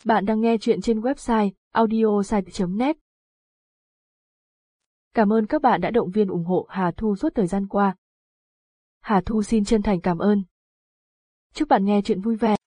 Bạn đang nghe chuyện trên website audiosite.net. Cảm ơn các bạn đã động viên ủng hộ Hà Thu suốt thời gian qua. Hà Thu xin chân thành cảm ơn. Chúc bạn nghe chuyện vui vẻ.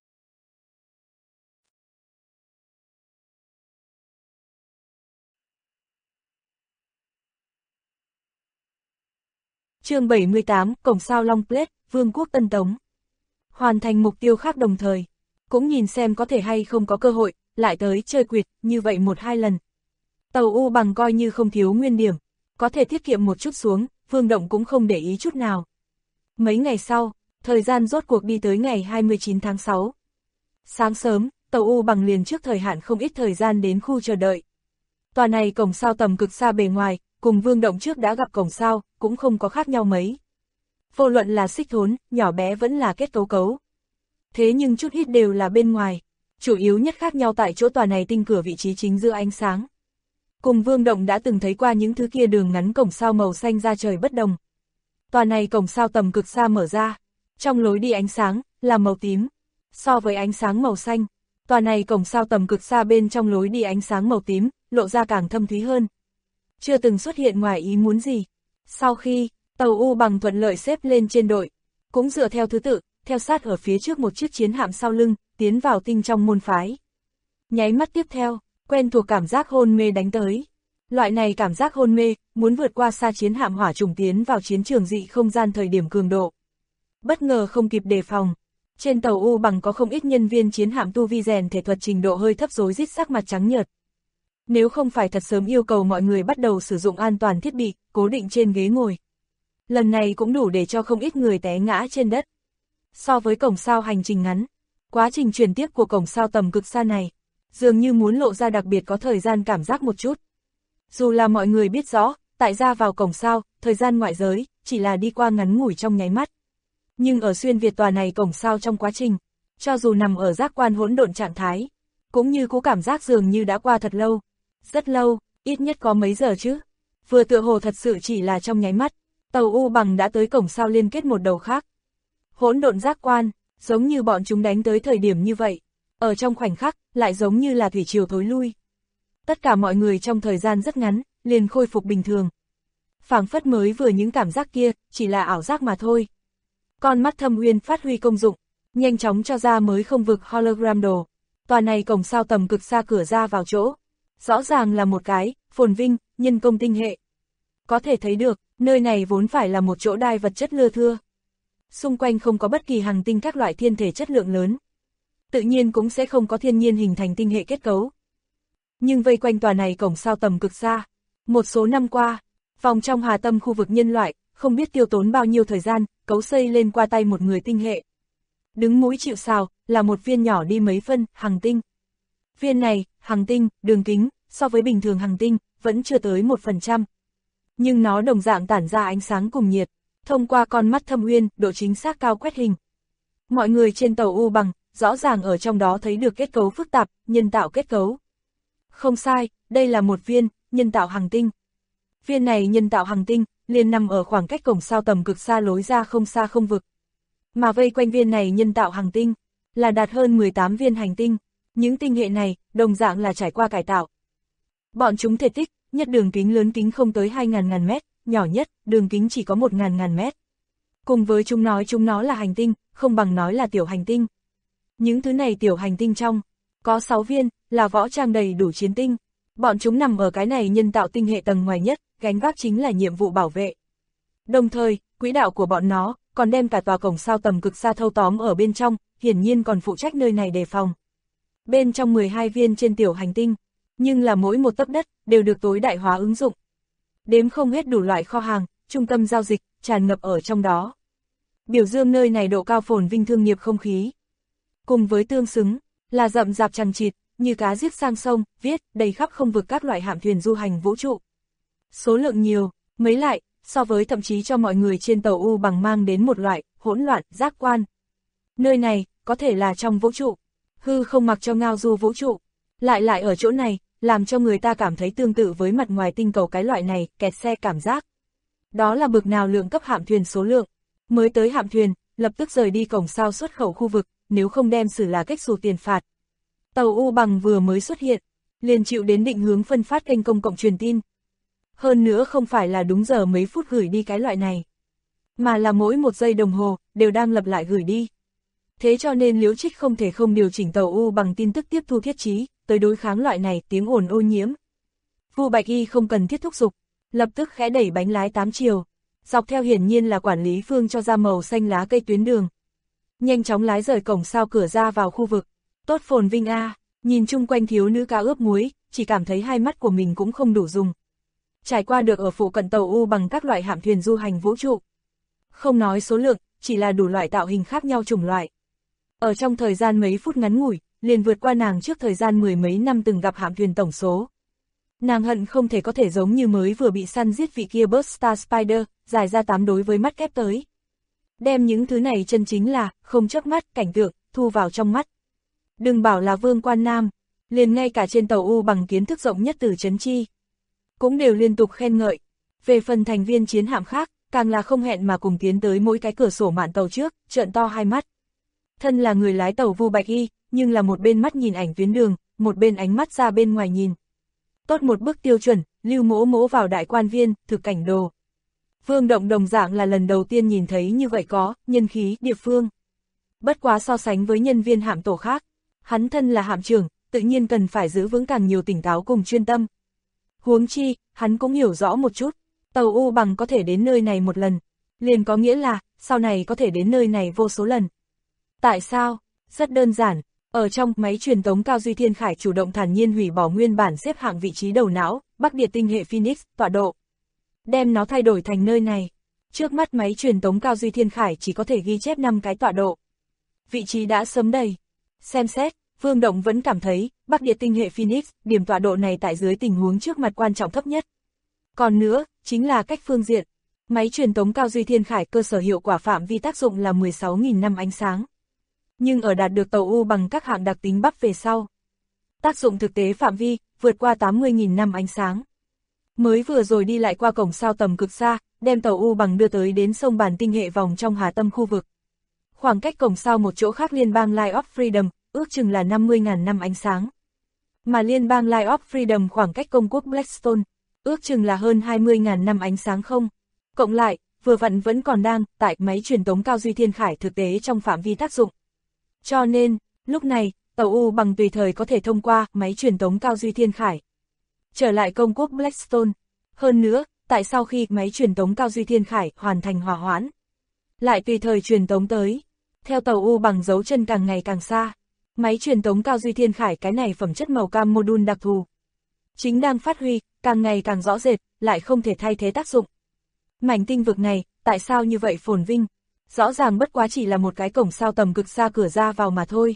Chương 78, Cổng sao Long Plate, Vương quốc Tân Tống. Hoàn thành mục tiêu khác đồng thời, cũng nhìn xem có thể hay không có cơ hội, lại tới chơi quỵt, như vậy 1-2 lần. Tàu U Bằng coi như không thiếu nguyên điểm, có thể tiết kiệm một chút xuống, Vương Động cũng không để ý chút nào. Mấy ngày sau, thời gian rốt cuộc đi tới ngày 29 tháng 6. Sáng sớm, tàu U Bằng liền trước thời hạn không ít thời gian đến khu chờ đợi. Tòa này cổng sao tầm cực xa bề ngoài, cùng Vương Động trước đã gặp cổng sao, cũng không có khác nhau mấy. Vô luận là xích thốn, nhỏ bé vẫn là kết cấu. Thế nhưng chút ít đều là bên ngoài, chủ yếu nhất khác nhau tại chỗ tòa này tinh cửa vị trí chính giữa ánh sáng. Cùng Vương Động đã từng thấy qua những thứ kia đường ngắn cổng sao màu xanh ra trời bất đồng. Tòa này cổng sao tầm cực xa mở ra, trong lối đi ánh sáng, là màu tím. So với ánh sáng màu xanh, tòa này cổng sao tầm cực xa bên trong lối đi ánh sáng màu tím, lộ ra càng thâm thúy hơn. Chưa từng xuất hiện ngoài ý muốn gì. Sau khi, tàu U Bằng thuận lợi xếp lên trên đội, cũng dựa theo thứ tự, theo sát ở phía trước một chiếc chiến hạm sau lưng, tiến vào tinh trong môn phái. Nháy mắt tiếp theo, quen thuộc cảm giác hôn mê đánh tới. Loại này cảm giác hôn mê, muốn vượt qua xa chiến hạm hỏa trùng tiến vào chiến trường dị không gian thời điểm cường độ. Bất ngờ không kịp đề phòng. Trên tàu U Bằng có không ít nhân viên chiến hạm tu vi rèn thể thuật trình độ hơi thấp rối rít sắc mặt trắng nhợt. Nếu không phải thật sớm yêu cầu mọi người bắt đầu sử dụng an toàn thiết bị, cố định trên ghế ngồi. Lần này cũng đủ để cho không ít người té ngã trên đất. So với cổng sao hành trình ngắn, quá trình chuyển tiếp của cổng sao tầm cực xa này, dường như muốn lộ ra đặc biệt có thời gian cảm giác một chút. Dù là mọi người biết rõ, tại ra vào cổng sao, thời gian ngoại giới, chỉ là đi qua ngắn ngủi trong nháy mắt. Nhưng ở xuyên Việt tòa này cổng sao trong quá trình, cho dù nằm ở giác quan hỗn độn trạng thái, cũng như có cảm giác dường như đã qua thật lâu. Rất lâu, ít nhất có mấy giờ chứ. Vừa tựa hồ thật sự chỉ là trong nháy mắt, tàu U Bằng đã tới cổng sao liên kết một đầu khác. Hỗn độn giác quan, giống như bọn chúng đánh tới thời điểm như vậy, ở trong khoảnh khắc, lại giống như là thủy triều thối lui. Tất cả mọi người trong thời gian rất ngắn, liền khôi phục bình thường. Phảng phất mới vừa những cảm giác kia, chỉ là ảo giác mà thôi. Con mắt Thâm Uyên phát huy công dụng, nhanh chóng cho ra mới không vực hologram đồ. Tòa này cổng sao tầm cực xa cửa ra vào chỗ. Rõ ràng là một cái, phồn vinh, nhân công tinh hệ. Có thể thấy được, nơi này vốn phải là một chỗ đai vật chất lưa thưa. Xung quanh không có bất kỳ hành tinh các loại thiên thể chất lượng lớn. Tự nhiên cũng sẽ không có thiên nhiên hình thành tinh hệ kết cấu. Nhưng vây quanh tòa này cổng sao tầm cực xa. Một số năm qua, vòng trong hà tâm khu vực nhân loại, không biết tiêu tốn bao nhiêu thời gian, cấu xây lên qua tay một người tinh hệ. Đứng mũi chịu sào, là một viên nhỏ đi mấy phân, hành tinh. Viên này, hành tinh, đường kính, so với bình thường hành tinh, vẫn chưa tới 1%. Nhưng nó đồng dạng tản ra ánh sáng cùng nhiệt, thông qua con mắt Thâm Uyên, độ chính xác cao quét hình. Mọi người trên tàu U Bằng, rõ ràng ở trong đó thấy được kết cấu phức tạp, nhân tạo kết cấu. Không sai, đây là một viên, nhân tạo hành tinh. Viên này nhân tạo hành tinh, liền nằm ở khoảng cách cổng sao tầm cực xa lối ra không xa không vực. Mà vây quanh viên này nhân tạo hành tinh, là đạt hơn 18 viên hành tinh. Những tinh hệ này, đồng dạng là trải qua cải tạo. Bọn chúng thể tích, nhất đường kính lớn kính không tới 2.000 mét, nhỏ nhất, đường kính chỉ có 1.000 mét. Cùng với chúng nó là hành tinh, không bằng nói là tiểu hành tinh. Những thứ này tiểu hành tinh trong, có 6 viên, là võ trang đầy đủ chiến tinh. Bọn chúng nằm ở cái này nhân tạo tinh hệ tầng ngoài nhất, gánh vác chính là nhiệm vụ bảo vệ. Đồng thời, quỹ đạo của bọn nó, còn đem cả tòa cổng sao tầm cực xa thâu tóm ở bên trong, hiển nhiên còn phụ trách nơi này đề phòng. Bên trong 12 viên trên tiểu hành tinh, nhưng là mỗi một tấc đất, đều được tối đại hóa ứng dụng. Đếm không hết đủ loại kho hàng, trung tâm giao dịch, tràn ngập ở trong đó. Biểu dương nơi này độ cao phồn vinh thương nghiệp không khí. Cùng với tương xứng, là rậm rạp chằng chịt, như cá giết sang sông, viết, đầy khắp không vực các loại hạm thuyền du hành vũ trụ. Số lượng nhiều, mấy lại, so với thậm chí cho mọi người trên tàu U Bằng mang đến một loại, hỗn loạn, giác quan. Nơi này, có thể là trong vũ trụ. Hư không mặc cho ngao du vũ trụ, lại ở chỗ này, làm cho người ta cảm thấy tương tự với mặt ngoài tinh cầu cái loại này, kẹt xe cảm giác. Đó là bực nào lượng cấp hạm thuyền số lượng, mới tới hạm thuyền, lập tức rời đi cổng sao xuất khẩu khu vực, nếu không đem xử là cách xù tiền phạt. Tàu U Bằng vừa mới xuất hiện, liền chịu đến định hướng phân phát kênh công cộng truyền tin. Hơn nữa không phải là đúng giờ mấy phút gửi đi cái loại này, mà là mỗi 1 giây đồng hồ, đều đang lặp lại gửi đi. Thế cho nên Liễu Trích không thể không điều chỉnh Tàu U Bằng tin tức tiếp thu thiết trí, tới đối kháng loại này tiếng ồn ô nhiễm. Vu Bạch Y không cần thiết thúc giục, lập tức khẽ đẩy bánh lái 8 chiều, dọc theo hiển nhiên là quản lý Phương cho ra màu xanh lá cây tuyến đường. Nhanh chóng lái rời cổng sau cửa ra vào khu vực. Tốt phồn vinh a, nhìn chung quanh thiếu nữ cao ướp muối, chỉ cảm thấy hai mắt của mình cũng không đủ dùng. Trải qua được ở phụ cận Tàu U Bằng các loại hạm thuyền du hành vũ trụ. Không nói số lượng, chỉ là đủ loại tạo hình khác nhau chủng loại. Ở trong thời gian mấy phút ngắn ngủi, liền vượt qua nàng trước thời gian 10 mấy năm từng gặp hạm thuyền tổng số. Nàng hận không thể có thể giống như mới vừa bị săn giết vị kia Burst Star Spider, dài ra 8 đối với mắt kép tới. Đem những thứ này chân chính là, không chớp mắt, cảnh tượng, thu vào trong mắt. Đừng bảo là Vương Quan Nam, liền ngay cả trên Tàu U Bằng kiến thức rộng nhất từ Trấn Chi, cũng đều liên tục khen ngợi. Về phần thành viên chiến hạm khác, càng là không hẹn mà cùng tiến tới mỗi cái cửa sổ mạn tàu trước, trợn to hai mắt. Thân là người lái tàu Vu Bạch Y, nhưng là một bên mắt nhìn ảnh tuyến đường, một bên ánh mắt ra bên ngoài nhìn. Tốt một bức tiêu chuẩn, Lưu Mỗ Mỗ vào đại quan viên, thực cảnh đồ. Vương Động đồng dạng là lần đầu tiên nhìn thấy như vậy có, nhân khí, địa phương. Bất quá so sánh với nhân viên hạm tổ khác, hắn thân là hạm trưởng, tự nhiên cần phải giữ vững càng nhiều tỉnh táo cùng chuyên tâm. Huống chi, hắn cũng hiểu rõ một chút, Tàu U Bằng có thể đến nơi này một lần, liền có nghĩa là, sau này có thể đến nơi này vô số lần. Tại sao? Rất đơn giản, ở trong máy truyền tống Cao Duy Thiên Khải chủ động thản nhiên hủy bỏ nguyên bản xếp hạng vị trí đầu não, Bắc Địa tinh hệ Phoenix, tọa độ. Đem nó thay đổi thành nơi này. Trước mắt máy truyền tống Cao Duy Thiên Khải chỉ có thể ghi chép 5 cái tọa độ. Vị trí đã sớm đầy. Xem xét, Vương Động vẫn cảm thấy, Bắc Địa tinh hệ Phoenix, điểm tọa độ này tại dưới tình huống trước mặt quan trọng thấp nhất. Còn nữa, chính là cách phương diện. Máy truyền tống Cao Duy Thiên Khải cơ sở hiệu quả phạm vi tác dụng là 16.000 năm ánh sáng. Nhưng ở đạt được Tàu U Bằng các hạng đặc tính bắp về sau, tác dụng thực tế phạm vi, vượt qua 80.000 năm ánh sáng. Mới vừa rồi đi lại qua cổng sao tầm cực xa, đem Tàu U Bằng đưa tới đến sông Bản tinh hệ vòng trong hà tâm khu vực. Khoảng cách cổng sao một chỗ khác liên bang Line of Freedom, ước chừng là 50.000 năm ánh sáng. Mà liên bang Line of Freedom khoảng cách công quốc Blackstone, ước chừng là hơn 20.000 năm ánh sáng không. Cộng lại, vừa vặn vẫn còn đang, tại máy truyền tống Cao Duy Thiên Khải thực tế trong phạm vi tác dụng. Cho nên, lúc này, Tàu U Bằng tùy thời có thể thông qua máy truyền tống Cao Duy Thiên Khải trở lại công quốc Blackstone. Hơn nữa, tại sau khi máy truyền tống Cao Duy Thiên Khải hoàn thành hòa hoãn, lại tùy thời truyền tống tới. Theo Tàu U Bằng dấu chân càng ngày càng xa, máy truyền tống Cao Duy Thiên Khải cái này phẩm chất màu cam module đặc thù chính đang phát huy, càng ngày càng rõ rệt, lại không thể thay thế tác dụng. Mảnh tinh vực này, tại sao như vậy phồn vinh? Rõ ràng bất quá chỉ là một cái cổng sao tầm cực xa cửa ra vào mà thôi.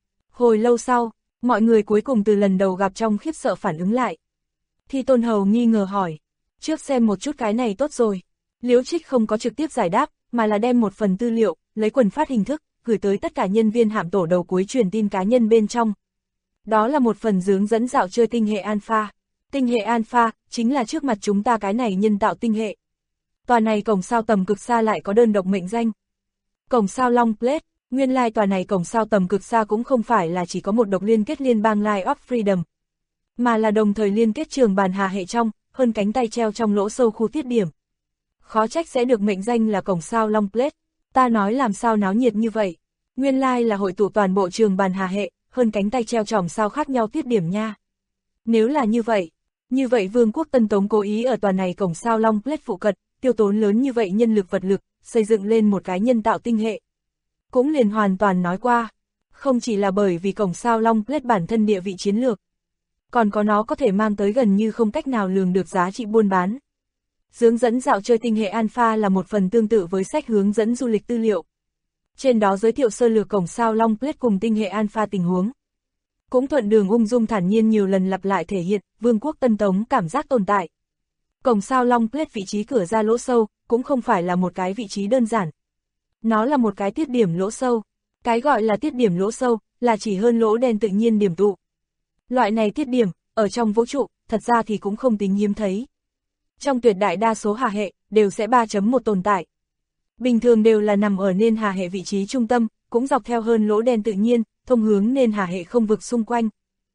Hồi lâu sau, mọi người cuối cùng từ lần đầu gặp trong khiếp sợ phản ứng lại. Thi Tôn Hầu nghi ngờ hỏi, trước xem một chút cái này tốt rồi. Liễu Trích không có trực tiếp giải đáp, mà là đem một phần tư liệu, lấy quần phát hình thức, gửi tới tất cả nhân viên hạm tổ đầu cuối truyền tin cá nhân bên trong. Đó là một phần hướng dẫn dạo chơi tinh hệ Alpha. Tinh hệ Alpha, chính là trước mặt chúng ta cái này nhân tạo tinh hệ. Tòa này cổng sao tầm cực xa lại có đơn độc mệnh danh. Cổng sao Long Plate, nguyên lai tòa này cổng sao tầm cực xa cũng không phải là chỉ có một độc liên kết liên bang Line of Freedom, mà là đồng thời liên kết trường bàn hà hệ trong, hơn cánh tay treo trong lỗ sâu khu tiết điểm. Khó trách sẽ được mệnh danh là cổng sao Long Plate, ta nói làm sao náo nhiệt như vậy. Nguyên lai là hội tụ toàn bộ trường bàn hà hệ, hơn cánh tay treo chòm sao khác nhau tiết điểm nha. Nếu là như vậy Vương quốc Tân Tống cố ý ở tòa này cổng sao Long Plate phụ cận, tiêu tốn lớn như vậy nhân lực vật lực, xây dựng lên một cái nhân tạo tinh hệ. Cũng liền hoàn toàn nói qua, không chỉ là bởi vì cổng sao Long Plate bản thân địa vị chiến lược, còn có nó có thể mang tới gần như không cách nào lường được giá trị buôn bán. Hướng dẫn dạo chơi tinh hệ Alpha là một phần tương tự với sách hướng dẫn du lịch tư liệu. Trên đó giới thiệu sơ lược cổng sao Long Plate cùng tinh hệ Alpha tình huống. Cũng thuận đường ung dung thản nhiên nhiều lần lặp lại thể hiện Vương quốc Tân Tống cảm giác tồn tại. Cổng sao Long Plate vị trí cửa ra lỗ sâu, cũng không phải là một cái vị trí đơn giản. Nó là một cái tiết điểm lỗ sâu. Cái gọi là tiết điểm lỗ sâu, là chỉ hơn lỗ đen tự nhiên điểm tụ. Loại này tiết điểm, ở trong vũ trụ, thật ra thì cũng không tính hiếm thấy. Trong tuyệt đại đa số hà hệ, đều sẽ 3.1 tồn tại. Bình thường đều là nằm ở nên hà hệ vị trí trung tâm, cũng dọc theo hơn lỗ đen tự nhiên, thông hướng nên Hà Hệ không vực xung quanh.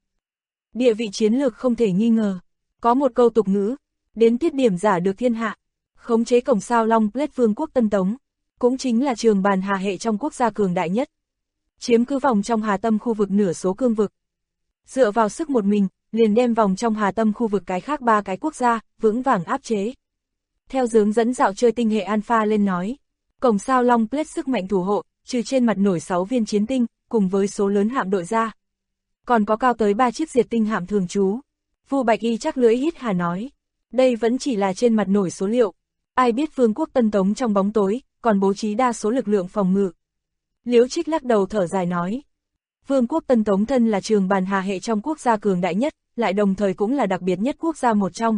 Địa vị chiến lược không thể nghi ngờ. Có một câu tục ngữ, đến tiết điểm giả được thiên hạ. Khống chế cổng sao Long Plate vương quốc Tân Tống, cũng chính là trường bàn Hà Hệ trong quốc gia cường đại nhất. Chiếm cứ vòng trong Hà Tâm khu vực nửa số cương vực. Dựa vào sức một mình, liền đem vòng trong Hà Tâm khu vực cái khác 3 cái quốc gia, vững vàng áp chế. Theo hướng dẫn dạo chơi tinh hệ Alpha lên nói, cổng sao Long Plate sức mạnh thủ hộ, trừ trên mặt nổi 6 viên chiến tinh, cùng với số lớn hạm đội ra. Còn có cao tới 3 chiếc diệt tinh hạm thường trú. Vu Bạch Y chắc lưỡi hít hà nói, đây vẫn chỉ là trên mặt nổi số liệu. Ai biết vương quốc Tân Tống trong bóng tối, còn bố trí đa số lực lượng phòng ngự. Liễu Trích lắc đầu thở dài nói, vương quốc Tân Tống thân là trường bàn Hà Hệ trong quốc gia cường đại nhất, lại đồng thời cũng là đặc biệt nhất quốc gia một trong.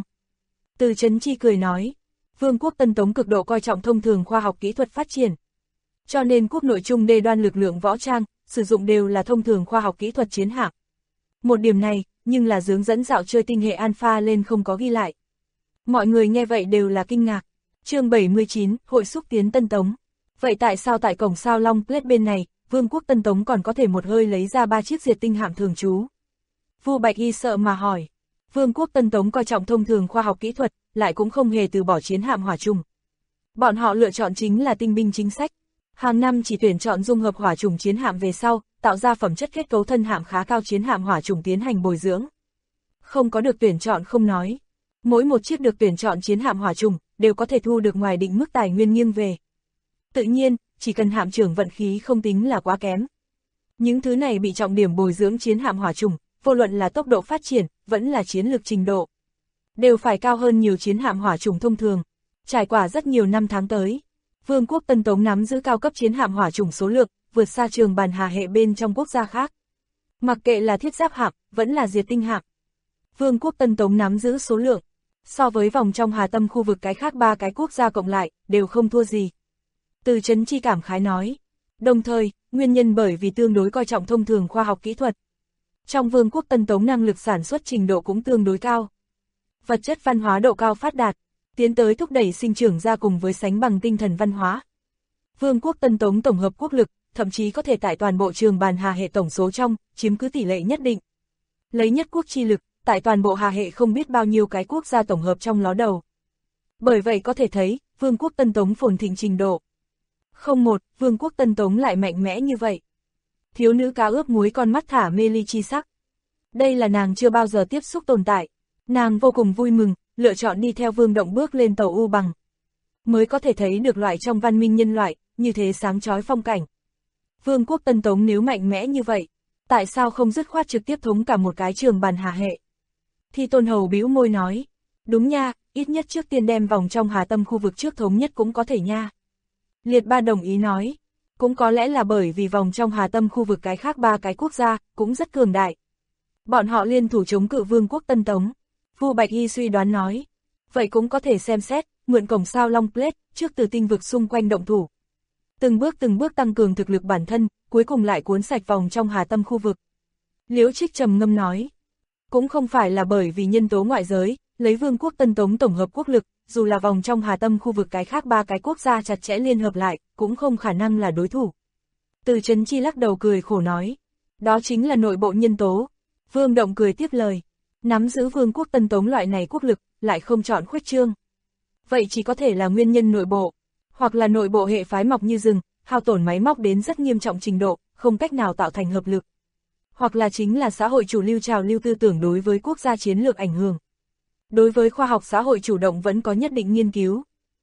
Từ Chấn Chi cười nói, vương quốc Tân Tống cực độ coi trọng thông thường khoa học kỹ thuật phát triển. Cho nên quốc nội trung đê đoan lực lượng võ trang, sử dụng đều là thông thường khoa học kỹ thuật chiến hạm. Một điểm này, nhưng là hướng dẫn dạo chơi tinh hệ Alpha lên không có ghi lại. Mọi người nghe vậy đều là kinh ngạc. Chương 79, Hội xúc tiến Tân Tống. Vậy tại sao tại cổng sao Long Plate bên này, vương quốc Tân Tống còn có thể một hơi lấy ra 3 chiếc diệt tinh hạm thường trú? Vu Bạch Y sợ mà hỏi. Vương quốc Tân Tống coi trọng thông thường khoa học kỹ thuật, lại cũng không hề từ bỏ chiến hạm hỏa trùng. Bọn họ lựa chọn chính là tinh binh chính sách. Hàng năm chỉ tuyển chọn dung hợp hỏa trùng chiến hạm về sau, tạo ra phẩm chất kết cấu thân hạm khá cao chiến hạm hỏa trùng tiến hành bồi dưỡng. Không có được tuyển chọn không nói. Mỗi một chiếc được tuyển chọn chiến hạm hỏa trùng, đều có thể thu được ngoài định mức tài nguyên nghiêng về. Tự nhiên, chỉ cần hạm trưởng vận khí không tính là quá kém. Những thứ này bị trọng điểm bồi dưỡng chiến hạm hỏa trùng, vô luận là tốc độ phát triển, vẫn là chiến lược trình độ, đều phải cao hơn nhiều chiến hạm hỏa trùng thông thường. Trải qua rất nhiều năm tháng tới, vương quốc Tân Tống nắm giữ cao cấp chiến hạm hỏa trùng số lượng, vượt xa trường bàn Hà Hệ bên trong quốc gia khác. Mặc kệ là thiết giáp hạm, vẫn là diệt tinh hạm, vương quốc Tân Tống nắm giữ số lượng, so với vòng trong Hà Tâm khu vực cái khác 3 cái quốc gia cộng lại, đều không thua gì. Từ Chấn Chi cảm khái nói. Đồng thời, nguyên nhân bởi vì tương đối coi trọng thông thường khoa học kỹ thuật. Trong vương quốc Tân Tống năng lực sản xuất trình độ cũng tương đối cao. Vật chất văn hóa độ cao phát đạt, tiến tới thúc đẩy sinh trưởng ra cùng với sánh bằng tinh thần văn hóa. Vương quốc Tân Tống tổng hợp quốc lực, thậm chí có thể tại toàn bộ trường bàn Hà Hệ tổng số trong, chiếm cứ tỷ lệ nhất định. Lấy nhất quốc chi lực, tại toàn bộ Hà Hệ không biết bao nhiêu cái quốc gia tổng hợp trong ló đầu. Bởi vậy có thể thấy, vương quốc Tân Tống phồn thịnh trình độ. Không một, vương quốc Tân Tống lại mạnh mẽ như vậy. Thiếu nữ cá ướp muối con mắt thả mê ly chi sắc. Đây là nàng chưa bao giờ tiếp xúc tồn tại. Nàng vô cùng vui mừng, lựa chọn đi theo Vương Động bước lên tàu U Bằng. Mới có thể thấy được loại trong văn minh nhân loại, như thế sáng chói phong cảnh. Vương quốc Tân Tống nếu mạnh mẽ như vậy, tại sao không dứt khoát trực tiếp thống cả một cái trường bàn Hà Hệ? Thi Tôn Hầu bĩu môi nói, đúng nha, ít nhất trước tiên đem vòng trong Hà Tâm khu vực trước thống nhất cũng có thể nha. Liệt Ba đồng ý nói, cũng có lẽ là bởi vì vòng trong Hà Tâm khu vực cái khác 3 cái quốc gia, cũng rất cường đại. Bọn họ liên thủ chống cự vương quốc Tân Tống. Vu Bạch Y suy đoán nói, vậy cũng có thể xem xét, mượn cổng sao Long Plate, trước từ tinh vực xung quanh động thủ. Từng bước tăng cường thực lực bản thân, cuối cùng lại cuốn sạch vòng trong Hà Tâm khu vực. Liễu Trích trầm ngâm nói, cũng không phải là bởi vì nhân tố ngoại giới, lấy vương quốc Tân Tống tổng hợp quốc lực, dù là vòng trong Hà Tâm khu vực cái khác 3 cái quốc gia chặt chẽ liên hợp lại, cũng không khả năng là đối thủ. Từ Chấn Chi lắc đầu cười khổ nói, đó chính là nội bộ nhân tố. Vương Động cười tiếp lời, nắm giữ vương quốc Tân Tống loại này quốc lực, lại không chọn khuếch trương. Vậy chỉ có thể là nguyên nhân nội bộ, hoặc là nội bộ hệ phái mọc như rừng, hao tổn máy móc đến rất nghiêm trọng trình độ, không cách nào tạo thành hợp lực. Hoặc là chính là xã hội chủ lưu trào lưu tư tưởng đối với quốc gia chiến lược ảnh hưởng. Đối với khoa học xã hội chủ động vẫn có nhất định nghiên cứu.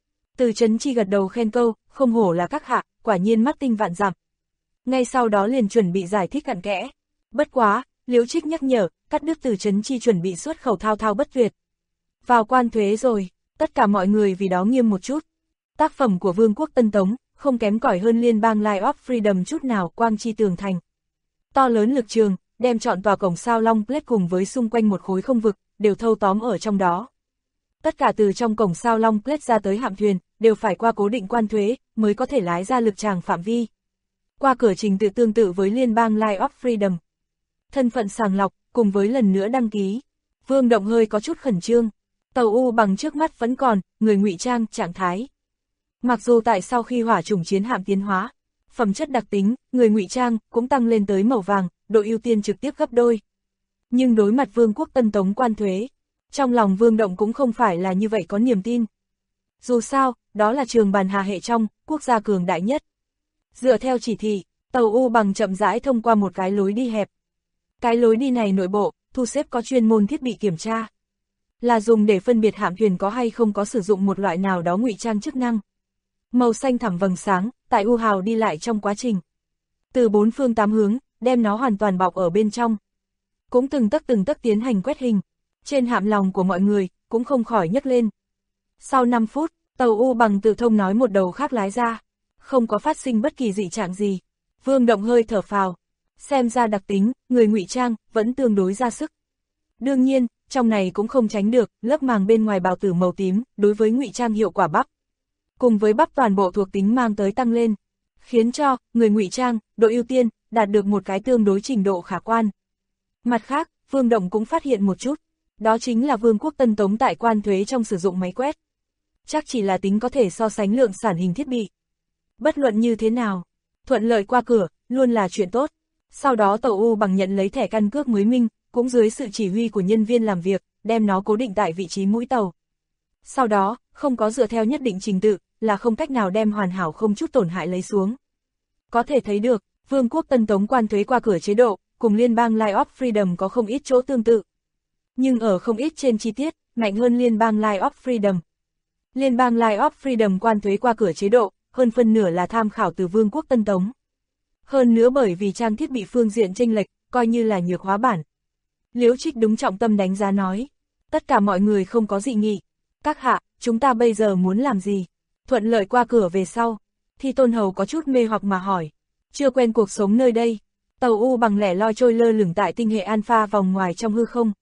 Từ Chấn Chi gật đầu khen câu, không hổ là các hạ, quả nhiên mắt tinh vạn dặm. Ngay sau đó liền chuẩn bị giải thích cặn kẽ. Bất quá, Liễu Trích nhắc nhở, cắt đứt Từ Chấn Chi chuẩn bị xuất khẩu thao thao bất tuyệt. Vào quan thuế rồi, tất cả mọi người vì đó nghiêm một chút. Tác phẩm của vương quốc Tân Tống, không kém cỏi hơn liên bang Line of Freedom chút nào, quang chi tường thành. To lớn lực trường, đem trọn tòa cổng sao Long Plate cùng với xung quanh một khối không vực, đều thâu tóm ở trong đó. Tất cả từ trong cổng sao Long Plate ra tới hạm thuyền, đều phải qua cố định quan thuế, mới có thể lái ra lực tràng phạm vi. Qua cửa trình tự tương tự với liên bang Line of Freedom. Thân phận sàng lọc, cùng với lần nữa đăng ký. Vương Động hơi có chút khẩn trương. Tàu U Bằng trước mắt vẫn còn, người ngụy trang, trạng thái. Mặc dù tại sau khi hỏa chủng chiến hạm tiến hóa, Phẩm chất đặc tính, người ngụy trang cũng tăng lên tới màu vàng, độ ưu tiên trực tiếp gấp đôi. Nhưng đối mặt Vương quốc Tân Tống quan thuế, trong lòng Vương Động cũng không phải là như vậy có niềm tin. Dù sao, đó là trường bàn hà hệ trong, quốc gia cường đại nhất. Dựa theo chỉ thị, tàu U Bằng chậm rãi thông qua một cái lối đi hẹp. Cái lối đi này nội bộ, thu xếp có chuyên môn thiết bị kiểm tra. Là dùng để phân biệt hạm thuyền có hay không có sử dụng một loại nào đó ngụy trang chức năng. Màu xanh thẳm vầng sáng, tại U Hào đi lại trong quá trình. Từ bốn phương tám hướng, đem nó hoàn toàn bọc ở bên trong. Cũng từng tấc tiến hành quét hình. Trên hạm lòng của mọi người, cũng không khỏi nhấc lên. Sau 5 phút, tàu U Bằng tự thông nói một đầu khác lái ra. Không có phát sinh bất kỳ dị trạng gì. Vương Động hơi thở phào. Xem ra đặc tính, người ngụy trang, vẫn tương đối ra sức. Đương nhiên, trong này cũng không tránh được, lớp màng bên ngoài bào tử màu tím, đối với ngụy trang hiệu quả bắp. Cùng với bắp toàn bộ thuộc tính mang tới tăng lên, khiến cho, người ngụy trang, độ ưu tiên, đạt được một cái tương đối trình độ khả quan. Mặt khác, Vương Động cũng phát hiện một chút, đó chính là Vương quốc Tân Tống tại quan thuế trong sử dụng máy quét. Chắc chỉ là tính có thể so sánh lượng sản hình thiết bị. Bất luận như thế nào, thuận lợi qua cửa, luôn là chuyện tốt. Sau đó tàu U Bằng nhận lấy thẻ căn cước mới minh, cũng dưới sự chỉ huy của nhân viên làm việc, đem nó cố định tại vị trí mũi tàu. Sau đó, không có dựa theo nhất định trình tự, là không cách nào đem hoàn hảo không chút tổn hại lấy xuống. Có thể thấy được, Vương quốc Tân Tống quan thuế qua cửa chế độ, cùng liên bang Line of Freedom có không ít chỗ tương tự. Nhưng ở không ít trên chi tiết, mạnh hơn liên bang Line of Freedom. Liên bang Line of Freedom quan thuế qua cửa chế độ, hơn phân nửa là tham khảo từ Vương quốc Tân Tống. Hơn nữa bởi vì trang thiết bị phương diện chênh lệch, coi như là nhược hóa bản. Liễu Trích đúng trọng tâm đánh giá nói, tất cả mọi người không có dị nghị. Các hạ, chúng ta bây giờ muốn làm gì? Thuận lợi qua cửa về sau. Thi Tôn Hầu có chút mê hoặc mà hỏi. Chưa quen cuộc sống nơi đây. Tàu U Bằng lẻ loi trôi lơ lửng tại tinh hệ Alpha vòng ngoài trong hư không.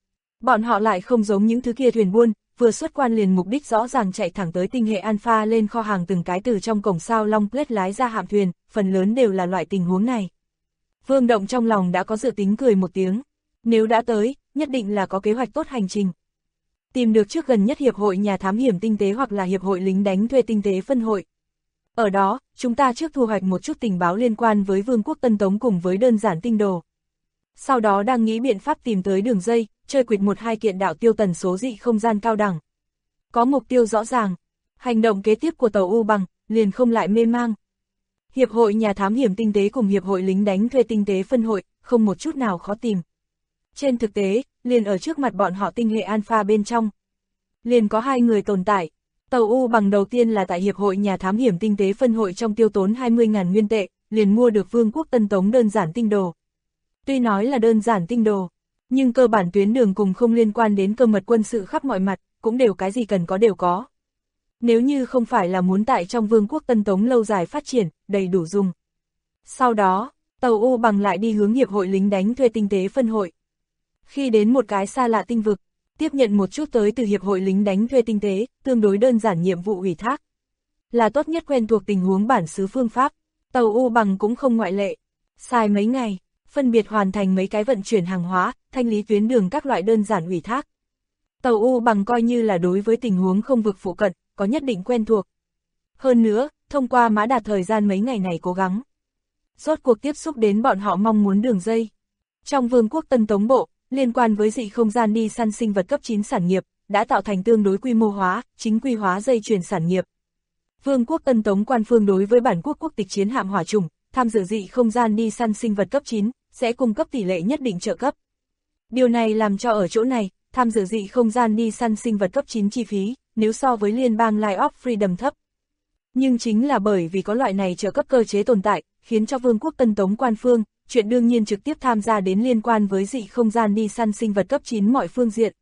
Bọn họ lại không giống những thứ kia thuyền buôn, vừa xuất quan liền mục đích rõ ràng chạy thẳng tới tinh hệ Alpha lên kho hàng từng cái từ trong cổng sao Long Plate lái ra hạm thuyền, phần lớn đều là loại tình huống này. Vương Động trong lòng đã có dự tính cười một tiếng. Nếu đã tới, nhất định là có kế hoạch tốt hành trình. Tìm được trước gần nhất Hiệp hội Nhà Thám Hiểm Tinh tế hoặc là Hiệp hội Lính Đánh Thuê Tinh tế phân hội. Ở đó, chúng ta trước thu hoạch một chút tình báo liên quan với Vương quốc Tân Tống cùng với đơn giản tinh đồ. Sau đó đang nghĩ biện pháp tìm tới đường dây, chơi quỵt một hai kiện đạo tiêu tần số dị không gian cao đẳng. Có mục tiêu rõ ràng, hành động kế tiếp của tàu U Bằng, liền không lại mê mang. Hiệp hội Nhà Thám Hiểm Tinh tế cùng Hiệp hội Lính Đánh Thuê Tinh tế phân hội, không một chút nào khó tìm. Trên thực tế, liền ở trước mặt bọn họ tinh hệ Alpha bên trong. Liền có hai người tồn tại. Tàu U Bằng đầu tiên là tại Hiệp hội Nhà Thám Hiểm Tinh tế phân hội trong tiêu tốn 20.000 nguyên tệ, liền mua được Vương quốc Tân Tống đơn giản tinh đồ. Tuy nói là đơn giản tinh đồ, nhưng cơ bản tuyến đường cùng không liên quan đến cơ mật quân sự khắp mọi mặt, cũng đều cái gì cần có đều có. Nếu như không phải là muốn tại trong Vương quốc Tân Tống lâu dài phát triển, đầy đủ dùng. Sau đó, tàu U Bằng lại đi hướng Hiệp hội Lính Đánh Thuê Tinh tế phân hội. Khi đến một cái xa lạ tinh vực, tiếp nhận một chút tới từ Hiệp hội Lính Đánh Thuê Tinh tế, tương đối đơn giản nhiệm vụ ủy thác. Là tốt nhất quen thuộc tình huống bản xứ phương pháp, tàu U Bằng cũng không ngoại lệ. Xài mấy ngày, phân biệt hoàn thành mấy cái vận chuyển hàng hóa, thanh lý tuyến đường các loại đơn giản ủy thác. Tàu U Bằng coi như là đối với tình huống không vực phụ cận, có nhất định quen thuộc. Hơn nữa, thông qua Mã Đạt thời gian mấy ngày này cố gắng. Rốt cuộc tiếp xúc đến bọn họ mong muốn đường dây. Trong Vương quốc Tân Tống Bộ, liên quan với dị không gian đi săn sinh vật cấp 9 sản nghiệp, đã tạo thành tương đối quy mô hóa, chính quy hóa dây chuyền sản nghiệp. Vương quốc Tân Tống quan phương đối với bản quốc quốc tịch chiến hạm hỏa chủng, tham dự dị không gian đi săn sinh vật cấp 9, sẽ cung cấp tỷ lệ nhất định trợ cấp. Điều này làm cho ở chỗ này, tham dự dị không gian đi săn sinh vật cấp 9 chi phí, nếu so với liên bang Line of Freedom thấp. Nhưng chính là bởi vì có loại này trợ cấp cơ chế tồn tại, khiến cho Vương quốc Tân Tống quan phương, chuyện đương nhiên trực tiếp tham gia đến liên quan với dị không gian đi săn sinh vật cấp 9 mọi phương diện.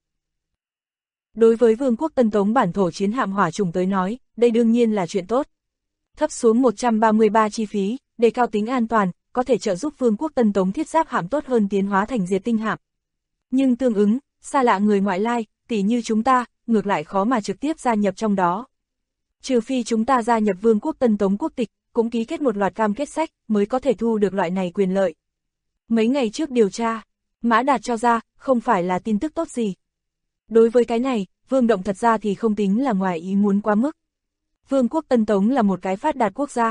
Đối với Vương quốc Tân Tống bản thổ chiến hạm hỏa chủng tới nói, đây đương nhiên là chuyện tốt. Thấp xuống 133 chi phí, đề cao tính an toàn, có thể trợ giúp Vương quốc Tân Tống thiết giáp hạm tốt hơn tiến hóa thành diệt tinh hạm. Nhưng tương ứng, xa lạ người ngoại lai, tỉ như chúng ta, ngược lại khó mà trực tiếp gia nhập trong đó. Trừ phi chúng ta gia nhập Vương quốc Tân Tống quốc tịch, cũng ký kết một loạt cam kết sách, mới có thể thu được loại này quyền lợi. Mấy ngày trước điều tra, Mã Đạt cho ra, không phải là tin tức tốt gì. Đối với cái này, Vương Động thật ra thì không tính là ngoài ý muốn quá mức. Vương quốc Tân Tống là một cái phát đạt quốc gia.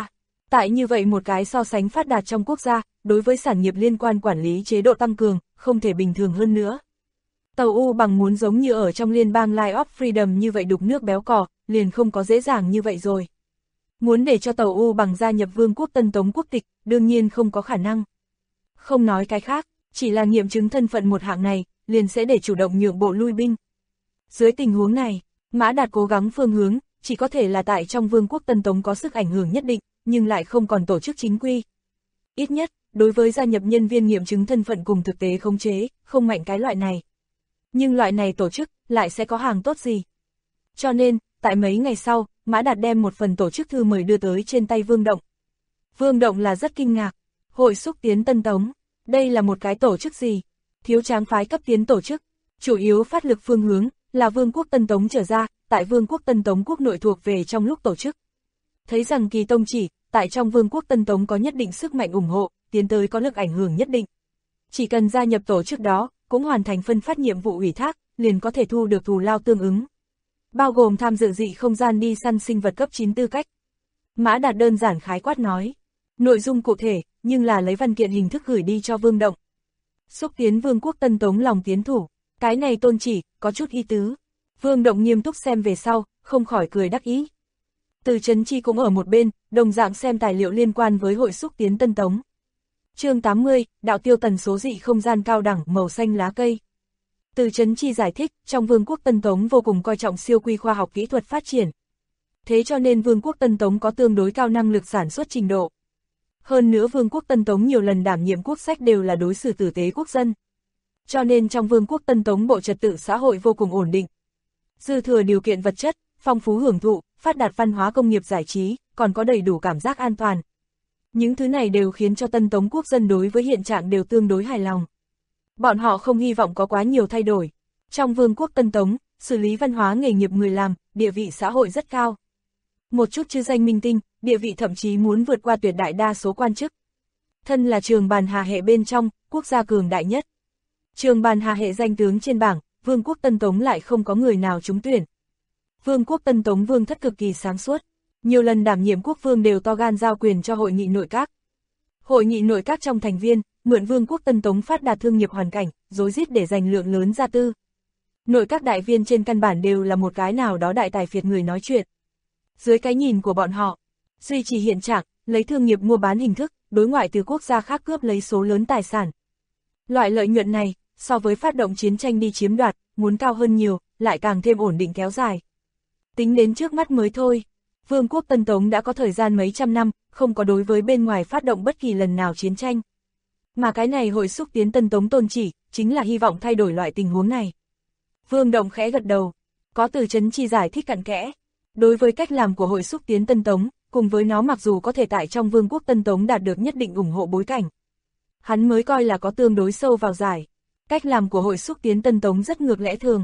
Tại như vậy một cái so sánh phát đạt trong quốc gia, đối với sản nghiệp liên quan quản lý chế độ tăng cường, không thể bình thường hơn nữa. Tàu U bằng muốn giống như ở trong liên bang Line of Freedom như vậy đục nước béo cò, liền không có dễ dàng như vậy rồi. Muốn để cho tàu U bằng gia nhập Vương quốc Tân Tống quốc tịch, đương nhiên không có khả năng. Không nói cái khác, chỉ là nghiệm chứng thân phận một hạng này, liền sẽ để chủ động nhượng bộ lui binh. Dưới tình huống này, Mã Đạt cố gắng phương hướng, chỉ có thể là tại trong Vương quốc Tân Tống có sức ảnh hưởng nhất định, nhưng lại không còn tổ chức chính quy. Ít nhất, đối với gia nhập nhân viên nghiệm chứng thân phận cùng thực tế khống chế, không mạnh cái loại này. Nhưng loại này tổ chức, lại sẽ có hàng tốt gì? Cho nên, tại mấy ngày sau, Mã Đạt đem một phần tổ chức thư mời đưa tới trên tay Vương Động. Vương Động là rất kinh ngạc. Hội xúc tiến Tân Tống, đây là một cái tổ chức gì? Thiếu tráng phái cấp tiến tổ chức, chủ yếu phát lực phương hướng, là Vương quốc Tân Tống trở ra, tại Vương quốc Tân Tống quốc nội thuộc về trong lúc tổ chức. Thấy rằng Kỳ Tông chỉ, tại trong Vương quốc Tân Tống có nhất định sức mạnh ủng hộ, tiến tới có lực ảnh hưởng nhất định. Chỉ cần gia nhập tổ chức đó, cũng hoàn thành phân phát nhiệm vụ ủy thác, liền có thể thu được thù lao tương ứng. Bao gồm tham dự dị không gian đi săn sinh vật cấp 9 tư cách. Mã Đạt đơn giản khái quát nói. Nội dung cụ thể, nhưng là lấy văn kiện hình thức gửi đi cho Vương Động. Xúc tiến Vương quốc Tân Tống lòng tiến thủ, cái này tôn chỉ, có chút ý tứ. Vương Động nghiêm túc xem về sau, không khỏi cười đắc ý. Từ Trấn Chi cũng ở một bên, đồng dạng xem tài liệu liên quan với hội xúc tiến Tân Tống. Chương 80, đạo tiêu tần số dị không gian cao đẳng màu xanh lá cây. Từ Trấn Chi giải thích, trong Vương quốc Tân Tống vô cùng coi trọng siêu quy khoa học kỹ thuật phát triển. Thế cho nên Vương quốc Tân Tống có tương đối cao năng lực sản xuất trình độ. Hơn nữa Vương quốc Tân Tống nhiều lần đảm nhiệm quốc sách đều là đối xử tử tế quốc dân. Cho nên trong Vương quốc Tân Tống bộ trật tự xã hội vô cùng ổn định. Dư thừa điều kiện vật chất, phong phú hưởng thụ, phát đạt văn hóa công nghiệp giải trí, còn có đầy đủ cảm giác an toàn. Những thứ này đều khiến cho Tân Tống quốc dân đối với hiện trạng đều tương đối hài lòng. Bọn họ không hy vọng có quá nhiều thay đổi. Trong Vương quốc Tân Tống, xử lý văn hóa nghề nghiệp người làm, địa vị xã hội rất cao. Một chút chư danh minh tinh, địa vị thậm chí muốn vượt qua tuyệt đại đa số quan chức. Thân là trường bàn hà hệ bên trong, quốc gia cường đại nhất. Trường bàn hà hệ danh tướng trên bảng, Vương quốc Tân Tống lại không có người nào trúng tuyển. Vương quốc Tân Tống vương thất cực kỳ sáng suốt, nhiều lần đảm nhiệm quốc vương đều to gan giao quyền cho hội nghị nội các. Hội nghị nội các trong thành viên, mượn Vương quốc Tân Tống phát đạt thương nghiệp hoàn cảnh, rối rít để giành lượng lớn gia tư. Nội các đại viên trên căn bản đều là một cái nào đó đại tài phiệt người nói chuyện. Dưới cái nhìn của bọn họ, duy trì hiện trạng, lấy thương nghiệp mua bán hình thức, đối ngoại từ quốc gia khác cướp lấy số lớn tài sản. Loại lợi nhuận này, so với phát động chiến tranh đi chiếm đoạt, muốn cao hơn nhiều, lại càng thêm ổn định kéo dài. Tính đến trước mắt mới thôi, Vương quốc Tân Tống đã có thời gian mấy trăm năm, không có đối với bên ngoài phát động bất kỳ lần nào chiến tranh. Mà cái này hội xúc tiến Tân Tống tôn chỉ, chính là hy vọng thay đổi loại tình huống này. Vương Động khẽ gật đầu, có Từ Trấn Chi giải thích cặn kẽ. Đối với cách làm của hội xúc tiến Tân Tống, cùng với nó mặc dù có thể tại trong Vương quốc Tân Tống đạt được nhất định ủng hộ bối cảnh, hắn mới coi là có tương đối sâu vào giải. Cách làm của hội xúc tiến Tân Tống rất ngược lẽ thường.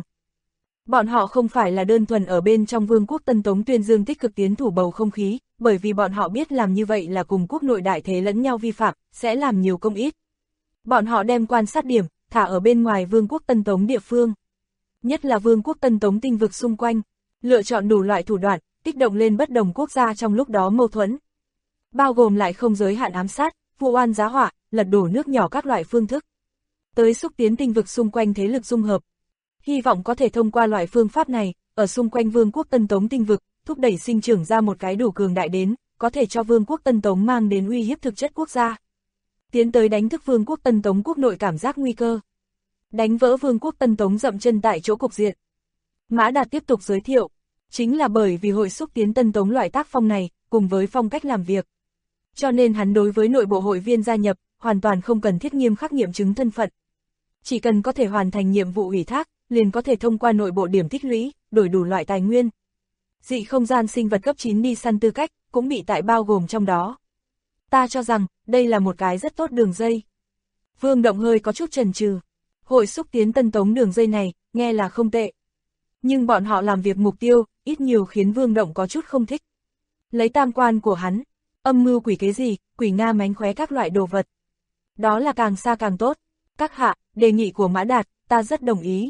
Bọn họ không phải là đơn thuần ở bên trong Vương quốc Tân Tống tuyên dương tích cực tiến thủ bầu không khí, bởi vì bọn họ biết làm như vậy là cùng quốc nội đại thế lẫn nhau vi phạm, sẽ làm nhiều công ít. Bọn họ đem quan sát điểm, thả ở bên ngoài Vương quốc Tân Tống địa phương. Nhất là Vương quốc Tân Tống tinh vực xung quanh, lựa chọn đủ loại thủ đoạn, kích động lên bất đồng quốc gia trong lúc đó mâu thuẫn. Bao gồm lại không giới hạn ám sát, vụ oan giá họa, lật đổ nước nhỏ các loại phương thức. Tới xúc tiến tinh vực xung quanh thế lực dung hợp. Hy vọng có thể thông qua loại phương pháp này, ở xung quanh Vương quốc Tân Tống tinh vực, thúc đẩy sinh trưởng ra một cái đủ cường đại đến, có thể cho Vương quốc Tân Tống mang đến uy hiếp thực chất quốc gia. Tiến tới đánh thức Vương quốc Tân Tống quốc nội cảm giác nguy cơ. Đánh vỡ Vương quốc Tân Tống dậm chân tại chỗ cục diện. Mã Đạt tiếp tục giới thiệu, chính là bởi vì hội xúc tiến Tân Tống loại tác phong này, cùng với phong cách làm việc. Cho nên hắn đối với nội bộ hội viên gia nhập, hoàn toàn không cần thiết nghiêm khắc nghiệm chứng thân phận. Chỉ cần có thể hoàn thành nhiệm vụ ủy thác, liền có thể thông qua nội bộ điểm tích lũy, đổi đủ loại tài nguyên. Dị không gian sinh vật cấp 9 đi săn tư cách, cũng bị tại bao gồm trong đó. Ta cho rằng, đây là một cái rất tốt đường dây. Vương Động hơi có chút chần chừ. Hội xúc tiến Tân Tống đường dây này, nghe là không tệ. Nhưng bọn họ làm việc mục tiêu, ít nhiều khiến Vương Động có chút không thích. Lấy tam quan của hắn, âm mưu quỷ kế gì, quỷ Nga mánh khóe các loại đồ vật. Đó là càng xa càng tốt. Các hạ, đề nghị của Mã Đạt, ta rất đồng ý.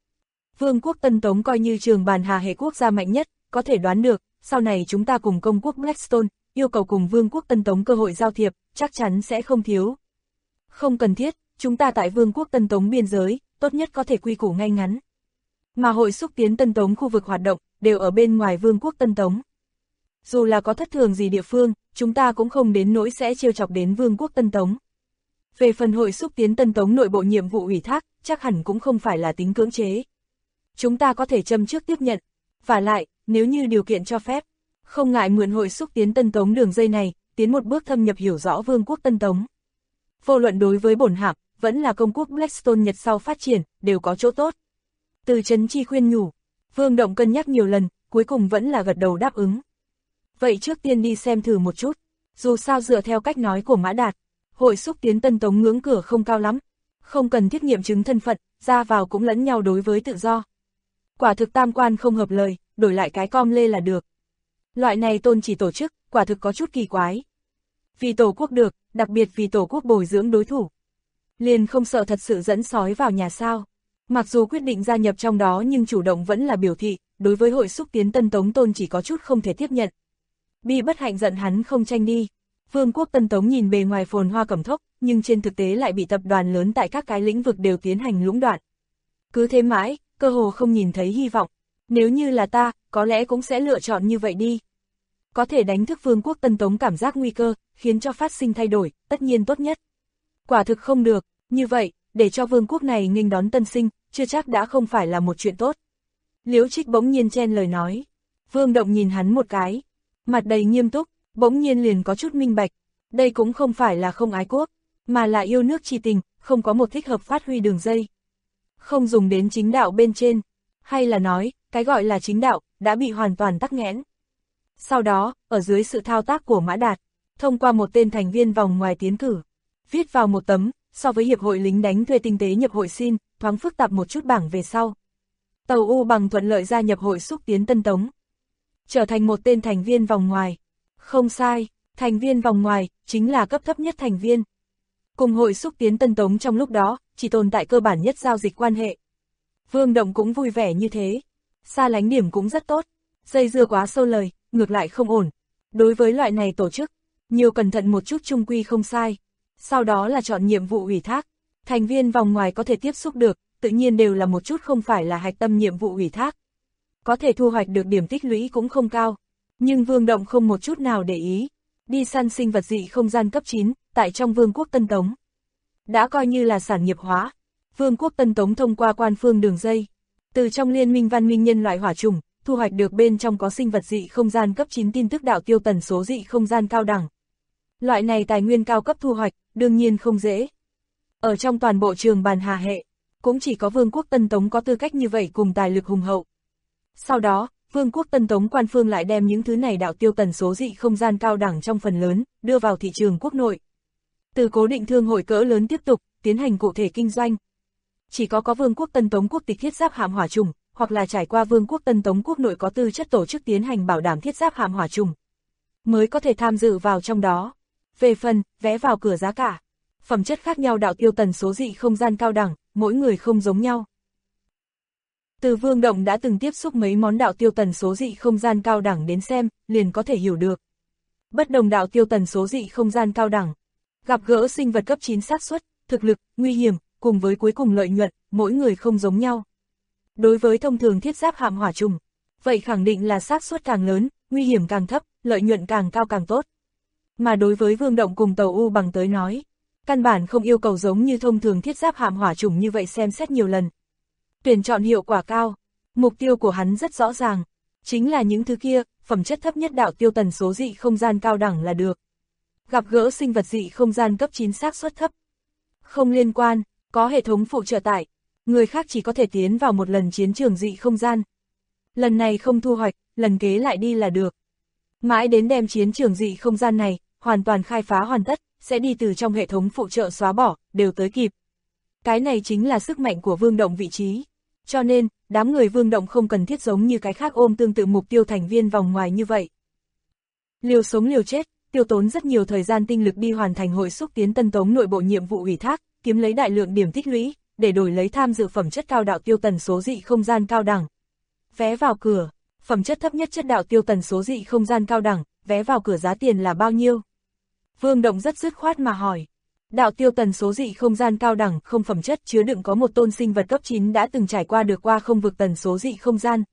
Vương quốc Tân Tống coi như trường bàn hà hệ quốc gia mạnh nhất, có thể đoán được, sau này chúng ta cùng công quốc Blackstone, yêu cầu cùng Vương quốc Tân Tống cơ hội giao thiệp, chắc chắn sẽ không thiếu. Không cần thiết, chúng ta tại Vương quốc Tân Tống biên giới, tốt nhất có thể quy củ ngay ngắn. Mà hội xúc tiến Tân Tống khu vực hoạt động, đều ở bên ngoài Vương quốc Tân Tống. Dù là có thất thường gì địa phương, chúng ta cũng không đến nỗi sẽ trêu chọc đến Vương quốc Tân Tống. Về phần hội xúc tiến Tân Tống nội bộ nhiệm vụ ủy thác, chắc hẳn cũng không phải là tính cưỡng chế. Chúng ta có thể châm trước tiếp nhận. Và lại, nếu như điều kiện cho phép, không ngại mượn hội xúc tiến Tân Tống đường dây này, tiến một bước thâm nhập hiểu rõ Vương quốc Tân Tống. Vô luận đối với bổn hạm, vẫn là công quốc Blackstone Nhật sau phát triển, đều có chỗ tốt. Từ Trấn Chi khuyên nhủ, Vương Động cân nhắc nhiều lần, cuối cùng vẫn là gật đầu đáp ứng. Vậy trước tiên đi xem thử một chút, dù sao dựa theo cách nói của Mã Đạt, hội xúc tiến Tân Tống ngưỡng cửa không cao lắm, không cần thiết nghiệm chứng thân phận, ra vào cũng lẫn nhau đối với tự do. Quả thực tam quan không hợp lời, đổi lại cái com lê là được. Loại này tôn chỉ tổ chức, quả thực có chút kỳ quái. Vì tổ quốc được, đặc biệt vì tổ quốc bồi dưỡng đối thủ. Liền không sợ thật sự dẫn sói vào nhà sao. Mặc dù quyết định gia nhập trong đó nhưng chủ động vẫn là biểu thị, đối với hội xúc tiến Tân Tống tôn chỉ có chút không thể tiếp nhận. Bi bất hạnh giận hắn không tranh đi. Vương quốc Tân Tống nhìn bề ngoài phồn hoa cẩm thốc, nhưng trên thực tế lại bị tập đoàn lớn tại các cái lĩnh vực đều tiến hành lũng đoạn. Cứ thế mãi, cơ hồ không nhìn thấy hy vọng. Nếu như là ta, có lẽ cũng sẽ lựa chọn như vậy đi. Có thể đánh thức Vương quốc Tân Tống cảm giác nguy cơ, khiến cho phát sinh thay đổi, tất nhiên tốt nhất. Quả thực không được, như vậy, để cho vương quốc này nghênh đón tân sinh, chưa chắc đã không phải là một chuyện tốt. Liễu Trích bỗng nhiên chen lời nói. Vương Động nhìn hắn một cái, mặt đầy nghiêm túc, bỗng nhiên liền có chút minh bạch. Đây cũng không phải là không ái quốc, mà là yêu nước chi tình, không có một thích hợp phát huy đường dây. Không dùng đến chính đạo bên trên, hay là nói, cái gọi là chính đạo, đã bị hoàn toàn tắc nghẽn. Sau đó, ở dưới sự thao tác của Mã Đạt, thông qua một tên thành viên vòng ngoài tiến cử, viết vào một tấm, so với Hiệp hội lính đánh thuê tinh tế nhập hội xin, thoáng phức tạp một chút bảng về sau. Tàu U bằng thuận lợi gia nhập hội xúc tiến Tân Tống, trở thành một tên thành viên vòng ngoài. Không sai, thành viên vòng ngoài, chính là cấp thấp nhất thành viên. Cùng hội xúc tiến Tân Tống trong lúc đó, chỉ tồn tại cơ bản nhất giao dịch quan hệ. Vương Động cũng vui vẻ như thế. Xa lánh điểm cũng rất tốt. Dây dưa quá sâu lời, ngược lại không ổn. Đối với loại này tổ chức, nhiều cẩn thận một chút chung quy không sai. Sau đó là chọn nhiệm vụ ủy thác. Thành viên vòng ngoài có thể tiếp xúc được, tự nhiên đều là một chút không phải là hạch tâm nhiệm vụ ủy thác. Có thể thu hoạch được điểm tích lũy cũng không cao. Nhưng Vương Động không một chút nào để ý. Đi săn sinh vật dị không gian cấp 9, tại trong Vương quốc Tân Tống. Đã coi như là sản nghiệp hóa. Vương quốc Tân Tống thông qua quan phương đường dây. Từ trong liên minh văn minh nhân loại hỏa trùng, thu hoạch được bên trong có sinh vật dị không gian cấp 9 tin tức đạo tiêu tần số dị không gian cao đẳng. Loại này tài nguyên cao cấp thu hoạch, đương nhiên không dễ. Ở trong toàn bộ trường bàn hà hệ, cũng chỉ có Vương quốc Tân Tống có tư cách như vậy cùng tài lực hùng hậu. Sau đó, Vương quốc Tân Tống quan phương lại đem những thứ này đạo tiêu tần số dị không gian cao đẳng trong phần lớn, đưa vào thị trường quốc nội. Từ cố định thương hội cỡ lớn tiếp tục, tiến hành cụ thể kinh doanh. Chỉ có Vương quốc Tân Tống quốc tịch thiết giáp hạm hỏa trùng, hoặc là trải qua Vương quốc Tân Tống quốc nội có tư chất tổ chức tiến hành bảo đảm thiết giáp hạm hỏa trùng, mới có thể tham dự vào trong đó. Về phần, vé vào cửa giá cả, phẩm chất khác nhau đạo tiêu tần số dị không gian cao đẳng, mỗi người không giống nhau. Từ Vương Động đã từng tiếp xúc mấy món đạo tiêu tần số dị không gian cao đẳng đến xem, liền có thể hiểu được. Bất đồng đạo tiêu tần số dị không gian cao đẳng, gặp gỡ sinh vật cấp 9 xác suất, thực lực, nguy hiểm, cùng với cuối cùng lợi nhuận, mỗi người không giống nhau. Đối với thông thường thiết giáp hạm hỏa trùng, vậy khẳng định là xác suất càng lớn, nguy hiểm càng thấp, lợi nhuận càng cao càng tốt. Mà đối với Vương Động cùng tàu U bằng tới nói, căn bản không yêu cầu giống như thông thường thiết giáp hạm hỏa trùng như vậy xem xét nhiều lần. Tuyển chọn hiệu quả cao, mục tiêu của hắn rất rõ ràng, chính là những thứ kia, phẩm chất thấp nhất đạo tiêu tần số dị không gian cao đẳng là được. Gặp gỡ sinh vật dị không gian cấp 9 xác suất thấp. Không liên quan, có hệ thống phụ trợ tại, người khác chỉ có thể tiến vào một lần chiến trường dị không gian. Lần này không thu hoạch, lần kế lại đi là được. Mãi đến đem chiến trường dị không gian này, hoàn toàn khai phá hoàn tất, sẽ đi từ trong hệ thống phụ trợ xóa bỏ, đều tới kịp. Cái này chính là sức mạnh của Vương Động vị trí. Cho nên, đám người Vương Động không cần thiết giống như cái khác ôm tương tự mục tiêu thành viên vòng ngoài như vậy. Liều sống liều chết, tiêu tốn rất nhiều thời gian tinh lực đi hoàn thành hội xúc tiến Tân Tống nội bộ nhiệm vụ ủy thác, kiếm lấy đại lượng điểm tích lũy, để đổi lấy tham dự phẩm chất cao đạo tiêu tần số dị không gian cao đẳng. Vé vào cửa, phẩm chất thấp nhất chất đạo tiêu tần số dị không gian cao đẳng, vé vào cửa giá tiền là bao nhiêu? Vương Động rất dứt khoát mà hỏi. Đạo tiêu tần số dị không gian cao đẳng không phẩm chất chứa đựng có một tôn sinh vật cấp 9 đã từng trải qua được qua không vực tần số dị không gian.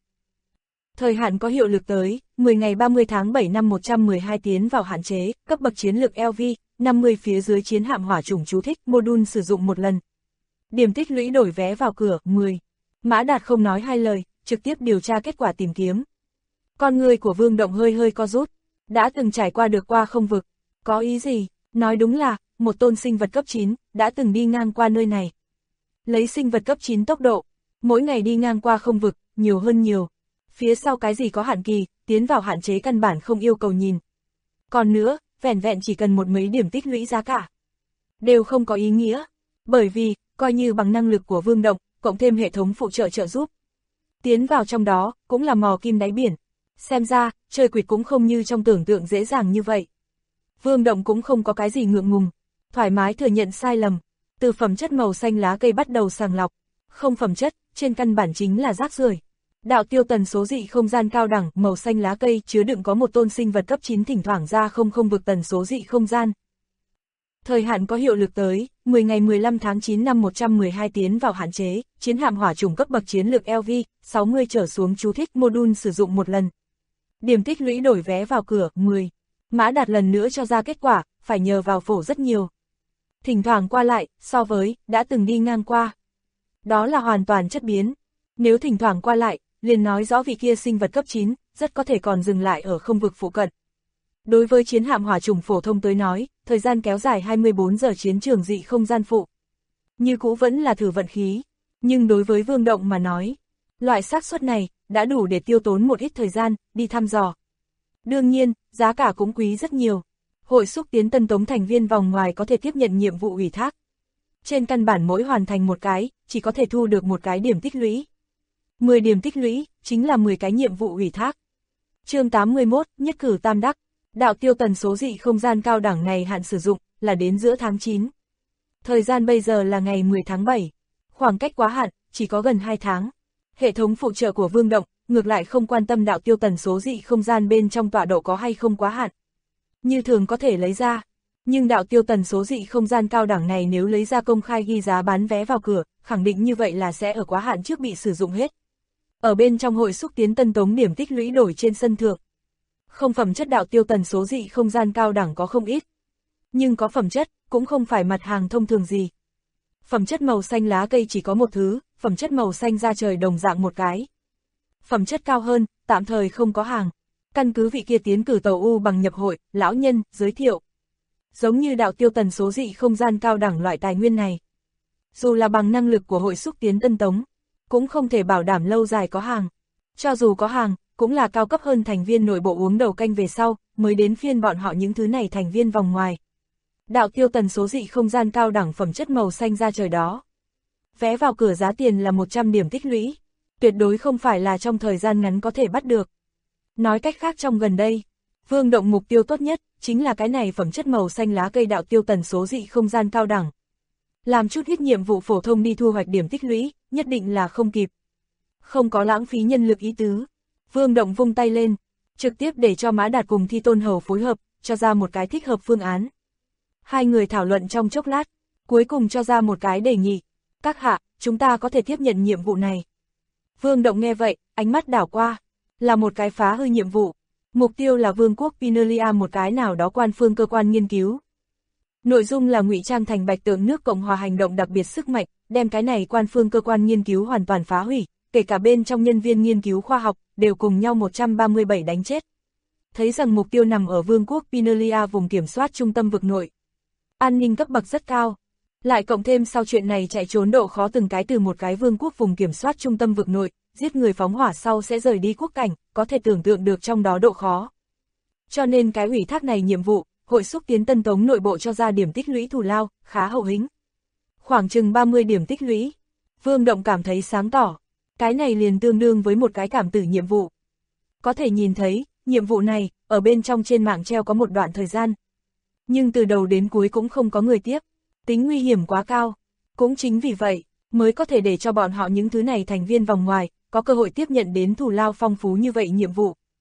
Thời hạn có hiệu lực tới 10 ngày 30 tháng 7 năm 112 tiến vào hạn chế, cấp bậc chiến lược LV, 50 phía dưới chiến hạm hỏa chủng chú thích, module sử dụng một lần. Điểm tích lũy đổi vé vào cửa, 10. Mã Đạt không nói hai lời, trực tiếp điều tra kết quả tìm kiếm. Con người của Vương Động hơi hơi co rút, đã từng trải qua được qua không vực. Có ý gì? Nói đúng là, một tôn sinh vật cấp 9, đã từng đi ngang qua nơi này. Lấy sinh vật cấp 9 tốc độ, mỗi ngày đi ngang qua không vực, nhiều hơn nhiều. Phía sau cái gì có hạn kỳ, tiến vào hạn chế căn bản không yêu cầu nhìn. Còn nữa, vẻn vẹn chỉ cần một mấy điểm tích lũy giá cả. Đều không có ý nghĩa, bởi vì, coi như bằng năng lực của Vương Động, cộng thêm hệ thống phụ trợ trợ giúp. Tiến vào trong đó, cũng là mò kim đáy biển. Xem ra, chơi quỷ cũng không như trong tưởng tượng dễ dàng như vậy. Vương Động cũng không có cái gì ngượng ngùng, thoải mái thừa nhận sai lầm. Từ phẩm chất màu xanh lá cây bắt đầu sàng lọc, không phẩm chất, trên căn bản chính là rác rưởi. Đạo tiêu tần số dị không gian cao đẳng, màu xanh lá cây chứa đựng có một tôn sinh vật cấp 9 thỉnh thoảng ra không vực tần số dị không gian. Thời hạn có hiệu lực tới 10 ngày 15 tháng 9 năm 112 tiến vào hạn chế, chiến hạm hỏa chủng cấp bậc chiến lược LV, 60 trở xuống chú thích, module sử dụng một lần. Điểm tích lũy đổi vé vào cửa, 10. Mã Đạt lần nữa cho ra kết quả, phải nhờ vào phổ rất nhiều. Thỉnh thoảng qua lại, so với, đã từng đi ngang qua. Đó là hoàn toàn chất biến. Nếu thỉnh thoảng qua lại, liền nói rõ vị kia sinh vật cấp 9, rất có thể còn dừng lại ở không vực phụ cận. Đối với chiến hạm hỏa chủng phổ thông tới nói, thời gian kéo dài 24 giờ chiến trường dị không gian phụ. Như cũ vẫn là thử vận khí, nhưng đối với Vương Động mà nói, loại xác suất này đã đủ để tiêu tốn một ít thời gian đi thăm dò. Đương nhiên, giá cả cũng quý rất nhiều. Hội xúc tiến Tân Tống thành viên vòng ngoài có thể tiếp nhận nhiệm vụ ủy thác. Trên căn bản mỗi hoàn thành một cái, chỉ có thể thu được một cái điểm tích lũy. 10 điểm tích lũy, chính là 10 cái nhiệm vụ ủy thác. Chương 81, nhất cử tam đắc. Đạo tiêu tần số dị không gian cao đẳng này hạn sử dụng, là đến giữa tháng 9. Thời gian bây giờ là ngày 10 tháng 7. Khoảng cách quá hạn, chỉ có gần 2 tháng. Hệ thống phụ trợ của Vương Động, ngược lại không quan tâm đạo tiêu tần số dị không gian bên trong tọa độ có hay không quá hạn. Như thường có thể lấy ra. Nhưng đạo tiêu tần số dị không gian cao đẳng này nếu lấy ra công khai ghi giá bán vé vào cửa, khẳng định như vậy là sẽ ở quá hạn trước bị sử dụng hết. Ở bên trong hội xúc tiến Tân Tống điểm tích lũy đổi trên sân thượng. Không phẩm chất đạo tiêu tần số dị không gian cao đẳng có không ít. Nhưng có phẩm chất, cũng không phải mặt hàng thông thường gì. Phẩm chất màu xanh lá cây chỉ có một thứ, phẩm chất màu xanh da trời đồng dạng một cái. Phẩm chất cao hơn, tạm thời không có hàng. Căn cứ vị kia tiến cử tàu U bằng nhập hội, lão nhân, giới thiệu. Giống như đạo tiêu tần số dị không gian cao đẳng loại tài nguyên này. Dù là bằng năng lực của hội xúc tiến Tân Tống, cũng không thể bảo đảm lâu dài có hàng. Cho dù có hàng, cũng là cao cấp hơn thành viên nội bộ uống đầu canh về sau, mới đến phiên bọn họ những thứ này thành viên vòng ngoài. Đạo tiêu tần số dị không gian cao đẳng phẩm chất màu xanh da trời đó. Vé vào cửa giá tiền là 100 điểm tích lũy. Tuyệt đối không phải là trong thời gian ngắn có thể bắt được. Nói cách khác trong gần đây, Vương Động mục tiêu tốt nhất, chính là cái này phẩm chất màu xanh lá cây đạo tiêu tần số dị không gian cao đẳng. Làm chút ít nhiệm vụ phổ thông đi thu hoạch điểm tích lũy, nhất định là không kịp. Không có lãng phí nhân lực ý tứ. Vương Động vung tay lên, trực tiếp để cho Mã Đạt cùng Thi Tôn Hầu phối hợp, cho ra một cái thích hợp phương án. Hai người thảo luận trong chốc lát, cuối cùng cho ra một cái đề nghị. Các hạ, chúng ta có thể tiếp nhận nhiệm vụ này. Vương Động nghe vậy, ánh mắt đảo qua, là một cái phá hư nhiệm vụ. Mục tiêu là Vương quốc Pinelia một cái nào đó quan phương cơ quan nghiên cứu. Nội dung là ngụy trang thành Bạch Tượng nước Cộng hòa hành động đặc biệt sức mạnh, đem cái này quan phương cơ quan nghiên cứu hoàn toàn phá hủy, kể cả bên trong nhân viên nghiên cứu khoa học, đều cùng nhau 137 đánh chết. Thấy rằng mục tiêu nằm ở Vương quốc Pinelia vùng kiểm soát trung tâm vực nội. An ninh cấp bậc rất cao. Lại cộng thêm sau chuyện này chạy trốn độ khó từng cái từ một cái vương quốc vùng kiểm soát trung tâm vực nội, giết người phóng hỏa sau sẽ rời đi quốc cảnh, có thể tưởng tượng được trong đó độ khó. Cho nên cái ủy thác này nhiệm vụ, hội xúc tiến Tân Tống nội bộ cho ra điểm tích lũy thù lao, khá hậu hĩnh. Khoảng chừng 30 điểm tích lũy. Vương Động cảm thấy sáng tỏ. Cái này liền tương đương với một cái cảm tử nhiệm vụ. Có thể nhìn thấy, nhiệm vụ này, ở bên trong trên mạng treo có một đoạn thời gian. Nhưng từ đầu đến cuối cũng không có người tiếp. Tính nguy hiểm quá cao. Cũng chính vì vậy, mới có thể để cho bọn họ những thứ này thành viên vòng ngoài, có cơ hội tiếp nhận đến thù lao phong phú như vậy nhiệm vụ.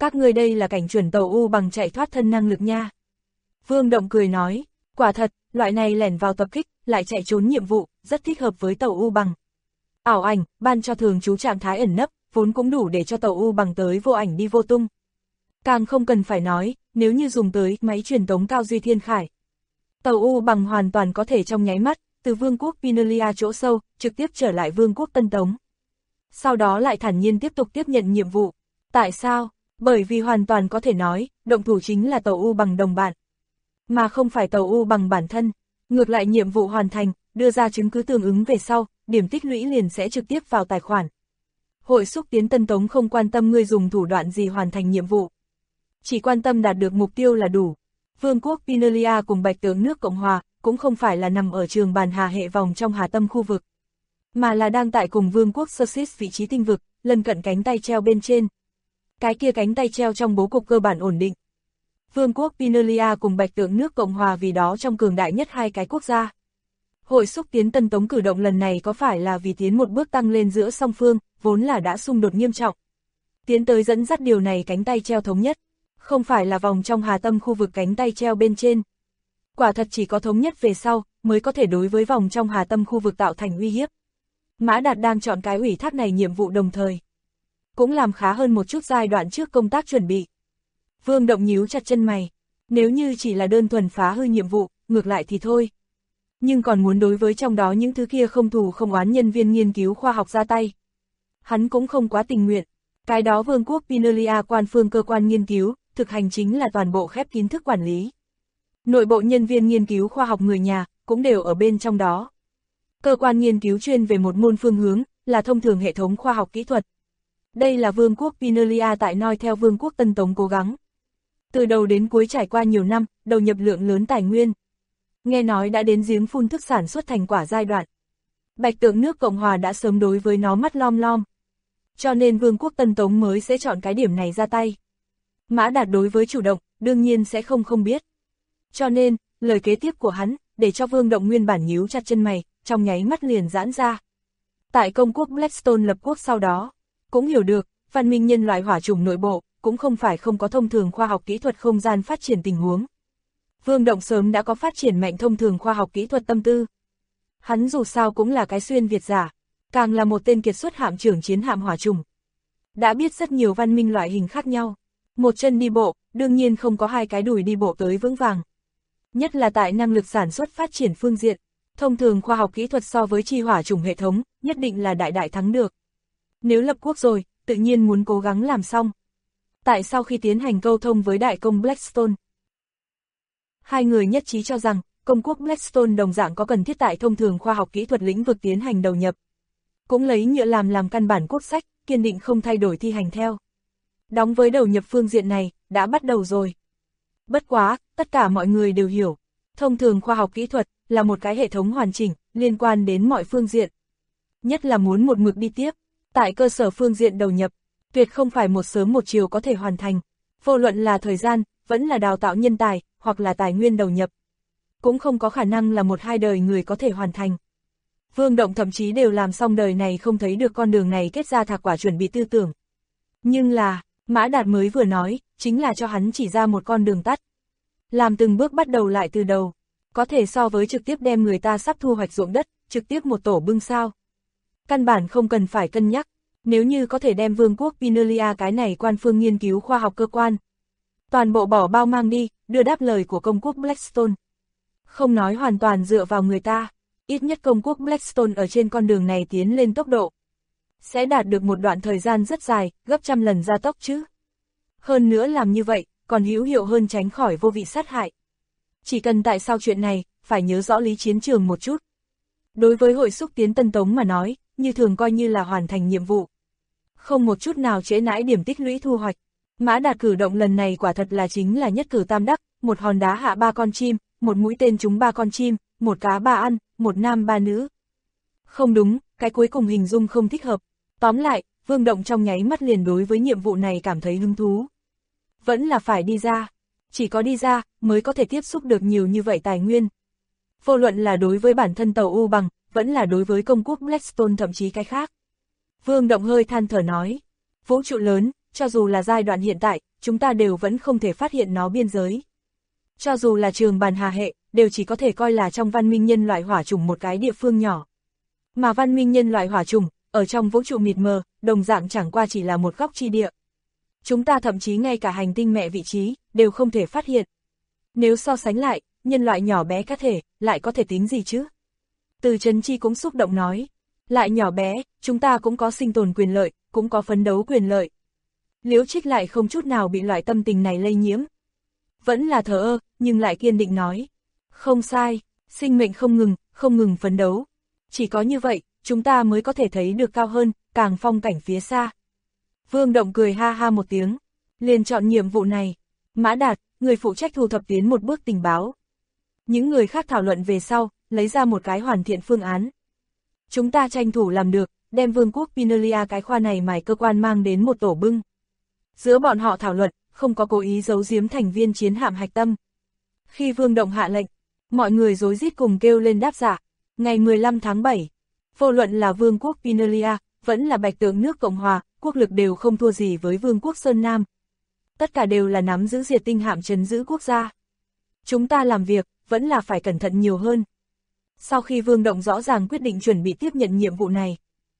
Các ngươi đây là cảnh chuẩn tàu U bằng chạy thoát thân năng lực nha. Vương Động cười nói, quả thật, loại này lẻn vào tập kích, lại chạy trốn nhiệm vụ, rất thích hợp với tàu U bằng. Ảo ảnh, ban cho thường trú trạng thái ẩn nấp, vốn cũng đủ để cho tàu U bằng tới vô ảnh đi vô tung. Càng không cần phải nói, nếu như dùng tới máy truyền tống cao duy thiên khải. Tàu U bằng hoàn toàn có thể trong nháy mắt, từ vương quốc Pinalia chỗ sâu, trực tiếp trở lại vương quốc Tân Tống. Sau đó lại thản nhiên tiếp tục tiếp nhận nhiệm vụ. Tại sao? Bởi vì hoàn toàn có thể nói, động thủ chính là tàu U bằng đồng bạn, mà không phải tàu U bằng bản thân. Ngược lại nhiệm vụ hoàn thành, đưa ra chứng cứ tương ứng về sau, điểm tích lũy liền sẽ trực tiếp vào tài khoản. Hội xúc tiến Tân Tống không quan tâm ngươi dùng thủ đoạn gì hoàn thành nhiệm vụ, chỉ quan tâm đạt được mục tiêu là đủ. Vương quốc Pinalia cùng Bạch Tướng nước Cộng Hòa cũng không phải là nằm ở trường bàn hà hệ vòng trong Hà Tâm khu vực, mà là đang tại cùng Vương quốc Sussex vị trí tinh vực, lân cận cánh tay treo bên trên. Cái kia cánh tay treo trong bố cục cơ bản ổn định. Vương quốc Pinalia cùng Bạch Tượng nước Cộng Hòa vì đó trong cường đại nhất hai cái quốc gia. Hội xúc tiến Tân Tống cử động lần này có phải là vì tiến một bước tăng lên giữa song phương, vốn là đã xung đột nghiêm trọng. Tiến tới dẫn dắt điều này cánh tay treo thống nhất, không phải là vòng trong Hà Tâm khu vực cánh tay treo bên trên. Quả thật chỉ có thống nhất về sau, mới có thể đối với vòng trong Hà Tâm khu vực tạo thành uy hiếp. Mã Đạt đang chọn cái ủy thác này nhiệm vụ đồng thời, cũng làm khá hơn một chút giai đoạn trước công tác chuẩn bị. Vương Động nhíu chặt chân mày, nếu như chỉ là đơn thuần phá hư nhiệm vụ, ngược lại thì thôi. Nhưng còn muốn đối với trong đó những thứ kia không thù không oán nhân viên nghiên cứu khoa học ra tay, hắn cũng không quá tình nguyện. Cái đó Vương quốc Pinalia quan phương cơ quan nghiên cứu, thực hành chính là toàn bộ khép kín thức quản lý. Nội bộ nhân viên nghiên cứu khoa học người nhà, cũng đều ở bên trong đó. Cơ quan nghiên cứu chuyên về một môn phương hướng, là thông thường hệ thống khoa học kỹ thuật. Đây là Vương quốc Pinalia tại noi theo Vương quốc Tân Tống cố gắng. Từ đầu đến cuối trải qua nhiều năm, đầu nhập lượng lớn tài nguyên. Nghe nói đã đến giếng phun thức sản xuất thành quả giai đoạn. Bạch Tượng nước Cộng Hòa đã sớm đối với nó mắt lom lom. Cho nên Vương quốc Tân Tống mới sẽ chọn cái điểm này ra tay. Mã Đạt đối với chủ động, đương nhiên sẽ không biết. Cho nên, lời kế tiếp của hắn, để cho Vương Động nguyên bản nhíu chặt chân mày, trong nháy mắt liền giãn ra. Tại công quốc Blackstone lập quốc sau đó, cũng hiểu được, văn minh nhân loại hỏa chủng nội bộ, cũng không phải không có thông thường khoa học kỹ thuật không gian phát triển tình huống. Vương Động sớm đã có phát triển mạnh thông thường khoa học kỹ thuật tâm tư. Hắn dù sao cũng là cái xuyên Việt giả, càng là một tên kiệt xuất hạm trưởng chiến hạm hỏa chủng. Đã biết rất nhiều văn minh loại hình khác nhau. Một chân đi bộ, đương nhiên không có hai cái đùi đi bộ tới vững vàng. Nhất là tại năng lực sản xuất phát triển phương diện, thông thường khoa học kỹ thuật so với chi hỏa chủng hệ thống, nhất định là đại thắng được. Nếu lập quốc rồi, tự nhiên muốn cố gắng làm xong. Tại sau khi tiến hành câu thông với đại công Blackstone, hai người nhất trí cho rằng, công quốc Blackstone đồng dạng có cần thiết tại thông thường khoa học kỹ thuật lĩnh vực tiến hành đầu nhập. Cũng lấy nhựa làm căn bản quốc sách, kiên định không thay đổi thi hành theo. Đóng với đầu nhập phương diện này, đã bắt đầu rồi. Bất quá, tất cả mọi người đều hiểu, thông thường khoa học kỹ thuật là một cái hệ thống hoàn chỉnh, liên quan đến mọi phương diện. Nhất là muốn một mực đi tiếp, tại cơ sở phương diện đầu nhập, tuyệt không phải một sớm một chiều có thể hoàn thành. Vô luận là thời gian, vẫn là đào tạo nhân tài, hoặc là tài nguyên đầu nhập, cũng không có khả năng là một hai đời người có thể hoàn thành. Vương Động thậm chí đều làm xong đời này không thấy được con đường này kết ra thạc quả chuẩn bị tư tưởng. Nhưng là, Mã Đạt mới vừa nói, chính là cho hắn chỉ ra một con đường tắt. Làm từng bước bắt đầu lại từ đầu, có thể so với trực tiếp đem người ta sắp thu hoạch ruộng đất, trực tiếp một tổ bưng sao. Căn bản không cần phải cân nhắc, nếu như có thể đem Vương quốc Pinalia cái này quan phương nghiên cứu khoa học cơ quan, toàn bộ bỏ bao mang đi, đưa đáp lời của công quốc Blackstone. Không nói hoàn toàn dựa vào người ta, ít nhất công quốc Blackstone ở trên con đường này tiến lên tốc độ, sẽ đạt được một đoạn thời gian rất dài, gấp trăm lần gia tốc chứ. Hơn nữa làm như vậy, còn hữu hiệu hơn tránh khỏi vô vị sát hại. Chỉ cần tại sao chuyện này, phải nhớ rõ lý chiến trường một chút. Đối với hội xúc tiến Tân Tống mà nói, như thường coi như là hoàn thành nhiệm vụ. Không một chút nào trễ nãi điểm tích lũy thu hoạch. Mã Đạt cử động lần này quả thật là chính là nhất cử tam đắc, một hòn đá hạ ba con chim, một mũi tên trúng ba con chim, một cá ba ăn, một nam ba nữ. Không đúng, cái cuối cùng hình dung không thích hợp. Tóm lại, Vương Động trong nháy mắt liền đối với nhiệm vụ này cảm thấy hứng thú. Vẫn là phải đi ra. Chỉ có đi ra, mới có thể tiếp xúc được nhiều như vậy tài nguyên. Vô luận là đối với bản thân tàu U bằng, vẫn là đối với công quốc Blackstone thậm chí cái khác. Vương Động hơi than thở nói, vũ trụ lớn, cho dù là giai đoạn hiện tại, chúng ta đều vẫn không thể phát hiện nó biên giới. Cho dù là trường bàn hà hệ, đều chỉ có thể coi là trong văn minh nhân loại hỏa chủng một cái địa phương nhỏ. Mà văn minh nhân loại hỏa chủng, ở trong vũ trụ mịt mờ, đồng dạng chẳng qua chỉ là một góc chi địa. Chúng ta thậm chí ngay cả hành tinh mẹ vị trí, đều không thể phát hiện. Nếu so sánh lại, nhân loại nhỏ bé cá thể, lại có thể tính gì chứ? Từ Trấn Chi cũng xúc động nói, lại nhỏ bé, chúng ta cũng có sinh tồn quyền lợi, cũng có phấn đấu quyền lợi. Liễu Trích lại không chút nào bị loại tâm tình này lây nhiễm. Vẫn là thờ ơ, nhưng lại kiên định nói. Không sai, sinh mệnh không ngừng phấn đấu. Chỉ có như vậy, chúng ta mới có thể thấy được cao hơn, càng phong cảnh phía xa. Vương Động cười ha ha một tiếng, liền chọn nhiệm vụ này. Mã Đạt, người phụ trách thu thập tiến một bước tình báo. Những người khác thảo luận về sau, lấy ra một cái hoàn thiện phương án. Chúng ta tranh thủ làm được, đem Vương quốc Pinalia cái khoa này mài cơ quan mang đến một tổ bưng. Giữa bọn họ thảo luận, không có cố ý giấu giếm thành viên chiến hạm hạch tâm. Khi Vương Động hạ lệnh, mọi người rối rít cùng kêu lên đáp dạ. Ngày 15 tháng 7, vô luận là Vương quốc Pinalia, vẫn là Bạch Tượng nước Cộng Hòa, quốc lực đều không thua gì với Vương quốc Sơn Nam. Tất cả đều là nắm giữ diệt tinh hạm trấn giữ quốc gia. Chúng ta làm việc, vẫn là phải cẩn thận nhiều hơn. Sau khi Vương Động rõ ràng quyết định chuẩn bị tiếp nhận nhiệm vụ này,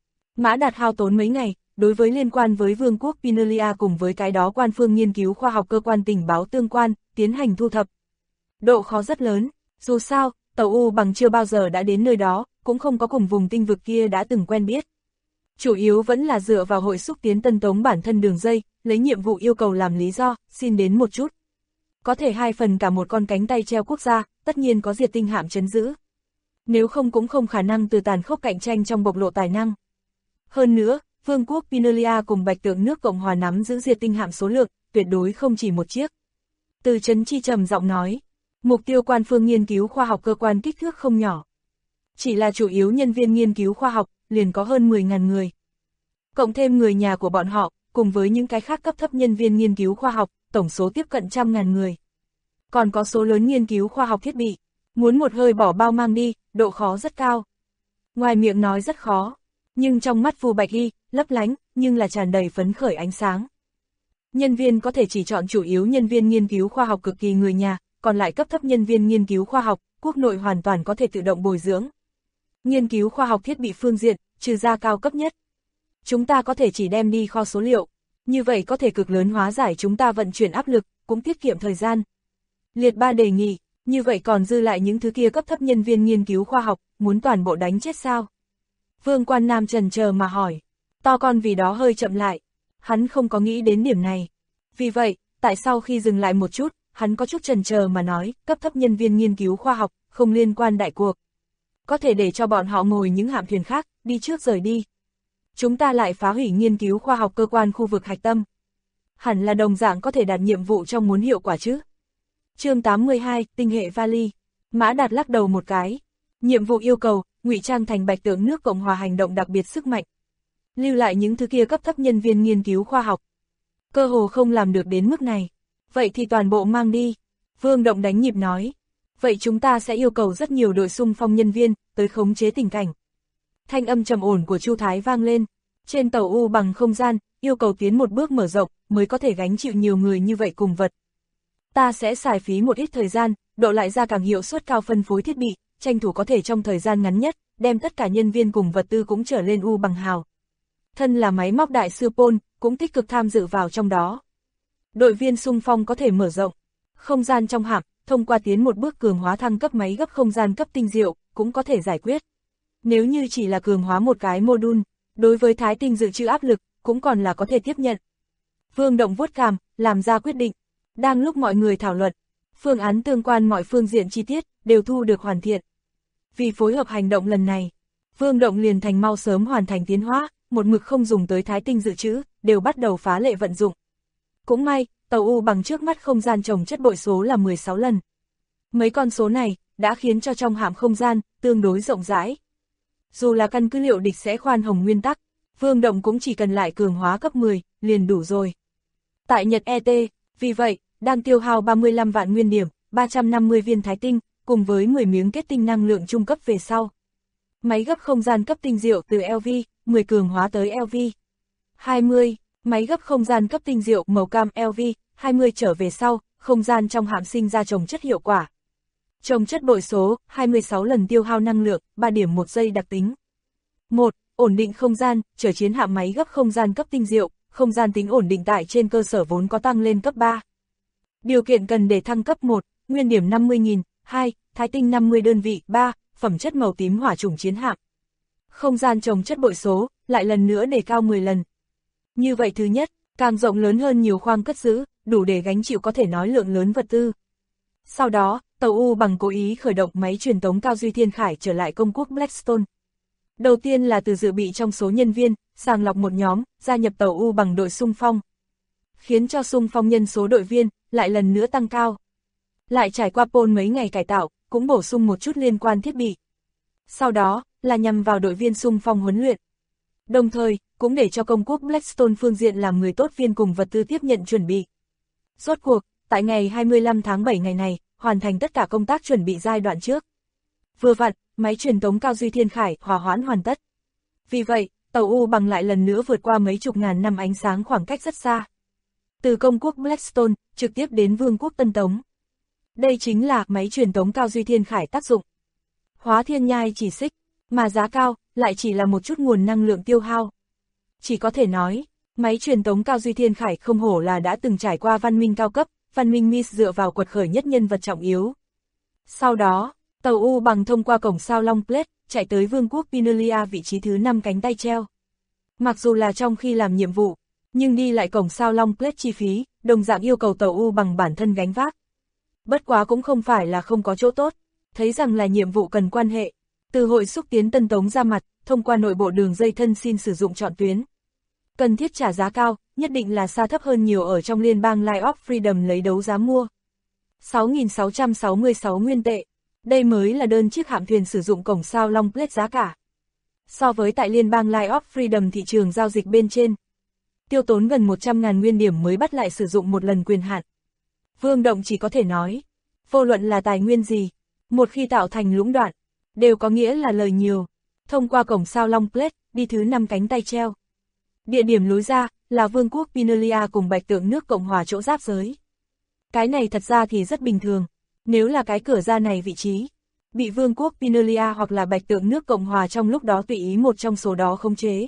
Mã Đạt hao tốn mấy ngày, đối với liên quan với Vương quốc Pinalia cùng với cái đó quan phương nghiên cứu khoa học cơ quan tình báo tương quan, tiến hành thu thập. Độ khó rất lớn, dù sao, tàu U bằng chưa bao giờ đã đến nơi đó, cũng không có cùng vùng tinh vực kia đã từng quen biết. Chủ yếu vẫn là dựa vào hội xúc tiến Tân Tống bản thân đường dây, lấy nhiệm vụ yêu cầu làm lý do, xin đến một chút. Có thể 2 phần cả một con cánh tay treo quốc gia, tất nhiên có diệt tinh hạm trấn giữ. Nếu không cũng không khả năng từ tàn khốc cạnh tranh trong bộc lộ tài năng. Hơn nữa, Vương quốc Pinalia cùng Bạch Tượng nước Cộng Hòa nắm giữ diệt tinh hạm số lượng, tuyệt đối không chỉ một chiếc. Từ Trấn Chi trầm giọng nói, mục tiêu quan phương nghiên cứu khoa học cơ quan kích thước không nhỏ. Chỉ là chủ yếu nhân viên nghiên cứu khoa học, liền có hơn 10.000 người. Cộng thêm người nhà của bọn họ, cùng với những cái khác cấp thấp nhân viên nghiên cứu khoa học, tổng số tiếp cận 100.000 người. Còn có số lớn nghiên cứu khoa học thiết bị, muốn một hơi bỏ bao mang đi, độ khó rất cao. Ngoài miệng nói rất khó, nhưng trong mắt Vu Bạch Y, lấp lánh, nhưng là tràn đầy phấn khởi ánh sáng. Nhân viên có thể chỉ chọn chủ yếu nhân viên nghiên cứu khoa học cực kỳ người nhà, còn lại cấp thấp nhân viên nghiên cứu khoa học, quốc nội hoàn toàn có thể tự động bồi dưỡng. Nghiên cứu khoa học thiết bị phương diện, trừ ra cao cấp nhất. Chúng ta có thể chỉ đem đi kho số liệu, như vậy có thể cực lớn hóa giải chúng ta vận chuyển áp lực, cũng tiết kiệm thời gian. Liệt Ba đề nghị, như vậy còn dư lại những thứ kia cấp thấp nhân viên nghiên cứu khoa học, muốn toàn bộ đánh chết sao? Vương Quan Nam chần chờ mà hỏi, to con vì đó hơi chậm lại, hắn không có nghĩ đến điểm này. Vì vậy, tại sao khi dừng lại một chút, hắn có chút chần chờ mà nói, cấp thấp nhân viên nghiên cứu khoa học, không liên quan đại cuộc. Có thể để cho bọn họ ngồi những hạm thuyền khác, đi trước rời đi. Chúng ta lại phá hủy nghiên cứu khoa học cơ quan khu vực hạch tâm. Hẳn là đồng dạng có thể đạt nhiệm vụ trong muốn hiệu quả chứ. Chương 82, tinh hệ vali. Mã Đạt lắc đầu một cái. Nhiệm vụ yêu cầu, ngụy trang thành Bạch Tượng nước Cộng Hòa hành động đặc biệt sức mạnh. Lưu lại những thứ kia cấp thấp nhân viên nghiên cứu khoa học. Cơ hồ không làm được đến mức này. Vậy thì toàn bộ mang đi. Vương Động đánh nhịp nói. Vậy chúng ta sẽ yêu cầu rất nhiều đội xung phong nhân viên, tới khống chế tình cảnh. Thanh âm trầm ổn của Chu Thái vang lên. Trên tàu U bằng không gian, yêu cầu tiến một bước mở rộng, mới có thể gánh chịu nhiều người như vậy cùng vật. Ta sẽ xài phí một ít thời gian, độ lại ra càng hiệu suất cao phân phối thiết bị, tranh thủ có thể trong thời gian ngắn nhất, đem tất cả nhân viên cùng vật tư cũng trở lên U bằng hào. Thân là máy móc đại sư Paul, cũng tích cực tham dự vào trong đó. Đội viên xung phong có thể mở rộng. Không gian trong hạm, thông qua tiến một bước cường hóa thăng cấp máy gấp không gian cấp tinh diệu, cũng có thể giải quyết. Nếu như chỉ là cường hóa một cái module, đối với Thái Tinh dự trữ áp lực, cũng còn là có thể tiếp nhận. Vương Động vuốt cằm, làm ra quyết định. Đang lúc mọi người thảo luận, phương án tương quan mọi phương diện chi tiết, đều thu được hoàn thiện. Vì phối hợp hành động lần này, Vương Động liền thành mau sớm hoàn thành tiến hóa, một mực không dùng tới Thái Tinh dự trữ, đều bắt đầu phá lệ vận dụng. Cũng may, tàu U bằng trước mắt không gian trồng chất bội số là 16 lần. Mấy con số này, đã khiến cho trong hạm không gian, tương đối rộng rãi. Dù là căn cứ liệu địch sẽ khoan hồng nguyên tắc, Vương Động cũng chỉ cần lại cường hóa cấp 10, liền đủ rồi. Tại Nhật ET, vì vậy, đang tiêu hao 35 vạn nguyên điểm, 350 viên Thái Tinh, cùng với 10 miếng kết tinh năng lượng trung cấp về sau. Máy gấp không gian cấp tinh diệu từ LV, 10 cường hóa tới LV. 20, Máy gấp không gian cấp tinh diệu màu cam LV20 trở về sau, không gian trong hạm sinh ra trồng chất hiệu quả. Trồng chất bội số, 26 lần tiêu hao năng lượng, 3 điểm 1 giây đặc tính. 1. Ổn định không gian, trở chiến hạm máy gấp không gian cấp tinh diệu, không gian tính ổn định tại trên cơ sở vốn có tăng lên cấp 3. Điều kiện cần để thăng cấp 1, nguyên điểm 50.000, 2, thái tinh 50 đơn vị, 3, phẩm chất màu tím hỏa chủng chiến hạm. Không gian trồng chất bội số, lại lần nữa đề cao 10 lần. Như vậy thứ nhất, càng rộng lớn hơn nhiều khoang cất giữ, đủ để gánh chịu có thể nói lượng lớn vật tư. Sau đó, tàu U bằng cố ý khởi động máy truyền tống cao duy thiên khải trở lại công quốc Blackstone. Đầu tiên là từ dự bị trong số nhân viên, sàng lọc một nhóm, gia nhập tàu U bằng đội xung phong. Khiến cho xung phong nhân số đội viên, lại lần nữa tăng cao. Lại trải qua mấy ngày cải tạo, cũng bổ sung một chút liên quan thiết bị. Sau đó, là nhằm vào đội viên xung phong huấn luyện. Đồng thời, cũng để cho công quốc Blackstone phương diện làm người tốt viên cùng vật tư tiếp nhận chuẩn bị. Rốt cuộc, tại ngày 25 tháng 7 ngày này, hoàn thành tất cả công tác chuẩn bị giai đoạn trước. Vừa vặn, máy truyền tống cao duy thiên khải hòa hoãn hoàn tất. Vì vậy, tàu U bằng lại lần nữa vượt qua mấy chục ngàn năm ánh sáng khoảng cách rất xa. Từ công quốc Blackstone, trực tiếp đến vương quốc Tân Tống. Đây chính là máy truyền tống cao duy thiên khải tác dụng. Hóa thiên nhai chỉ xích, mà giá cao, lại chỉ là một chút nguồn năng lượng tiêu hao. Chỉ có thể nói, máy truyền tống cao duy thiên khải không hổ là đã từng trải qua văn minh cao cấp, văn minh Mis dựa vào quật khởi nhất nhân vật trọng yếu. Sau đó, tàu U bằng thông qua cổng sao Long Plate, chạy tới vương quốc Pinelia vị trí thứ 5 cánh tay treo. Mặc dù là trong khi làm nhiệm vụ, nhưng đi lại cổng sao Long Plate chi phí, đồng dạng yêu cầu tàu U bằng bản thân gánh vác. Bất quá cũng không phải là không có chỗ tốt, thấy rằng là nhiệm vụ cần quan hệ. Từ hội xúc tiến Tân Tống ra mặt, thông qua nội bộ đường dây thân xin sử dụng chọn tuyến. Cần thiết trả giá cao, nhất định là xa thấp hơn nhiều ở trong liên bang Line of Freedom lấy đấu giá mua. 6.666 nguyên tệ, đây mới là đơn chiếc hạm thuyền sử dụng cổng sao Long Plate giá cả. So với tại liên bang Line of Freedom thị trường giao dịch bên trên, tiêu tốn gần 100.000 nguyên điểm mới bắt lại sử dụng một lần quyền hạn. Vương Động chỉ có thể nói, vô luận là tài nguyên gì, một khi tạo thành lũng đoạn, đều có nghĩa là lời nhiều. Thông qua cổng sao Long Plate, đi thứ 5 cánh tay treo. Địa điểm lối ra, là vương quốc Pinelia cùng Bạch Tượng nước Cộng hòa chỗ giáp giới. Cái này thật ra thì rất bình thường, nếu là cái cửa ra này vị trí, bị vương quốc Pinelia hoặc là Bạch Tượng nước Cộng hòa trong lúc đó tùy ý một trong số đó khống chế.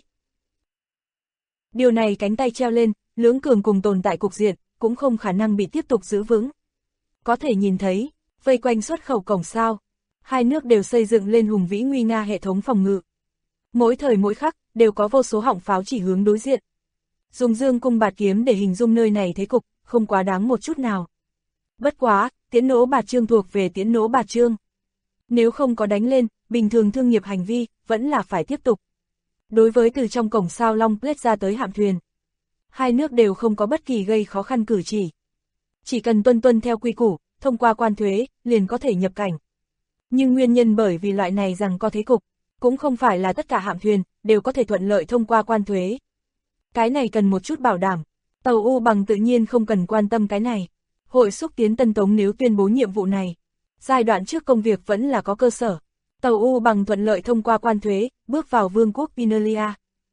Điều này cánh tay treo lên, lưỡng cường cùng tồn tại cục diện, cũng không khả năng bị tiếp tục giữ vững. Có thể nhìn thấy, vây quanh xuất khẩu cổng sao, hai nước đều xây dựng lên hùng vĩ nguy nga hệ thống phòng ngự. Mỗi thời mỗi khắc, đều có vô số họng pháo chỉ hướng đối diện. Dùng dương cung bạt kiếm để hình dung nơi này thế cục, không quá đáng một chút nào. Bất quá, tiễn nỗ bạt trương thuộc về tiễn nỗ bạt trương. Nếu không có đánh lên, bình thường thương nghiệp hành vi, vẫn là phải tiếp tục. Đối với từ trong cổng sao Long Plate ra tới hạm thuyền, hai nước đều không có bất kỳ gây khó khăn cử chỉ. Chỉ cần tuân theo quy củ, thông qua quan thuế, liền có thể nhập cảnh. Nhưng nguyên nhân bởi vì loại này rằng có thế cục, cũng không phải là tất cả hạm thuyền đều có thể thuận lợi thông qua quan thuế. Cái này cần một chút bảo đảm, tàu U bằng tự nhiên không cần quan tâm cái này. Hội xúc tiến Tân Tống nếu tuyên bố nhiệm vụ này, giai đoạn trước công việc vẫn là có cơ sở. Tàu U bằng thuận lợi thông qua quan thuế, bước vào vương quốc Pinelia.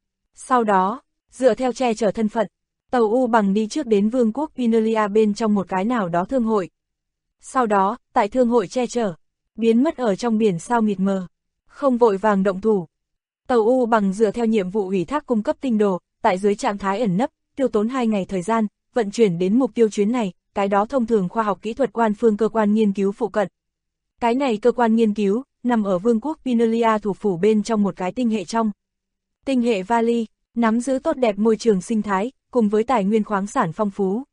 Sau đó, dựa theo che chở thân phận, tàu U bằng đi trước đến vương quốc Pinelia bên trong một cái nào đó thương hội. Sau đó, tại thương hội che chở, biến mất ở trong biển sao mịt mờ, không vội vàng động thủ. Tàu U bằng dựa theo nhiệm vụ ủy thác cung cấp tinh đồ, tại dưới trạng thái ẩn nấp, tiêu tốn 2 ngày thời gian, vận chuyển đến mục tiêu chuyến này, cái đó thông thường khoa học kỹ thuật quan phương cơ quan nghiên cứu phụ cận. Cái này cơ quan nghiên cứu, nằm ở vương quốc Pinelia thủ phủ bên trong một cái tinh hệ trong. Tinh hệ Valley, nắm giữ tốt đẹp môi trường sinh thái, cùng với tài nguyên khoáng sản phong phú.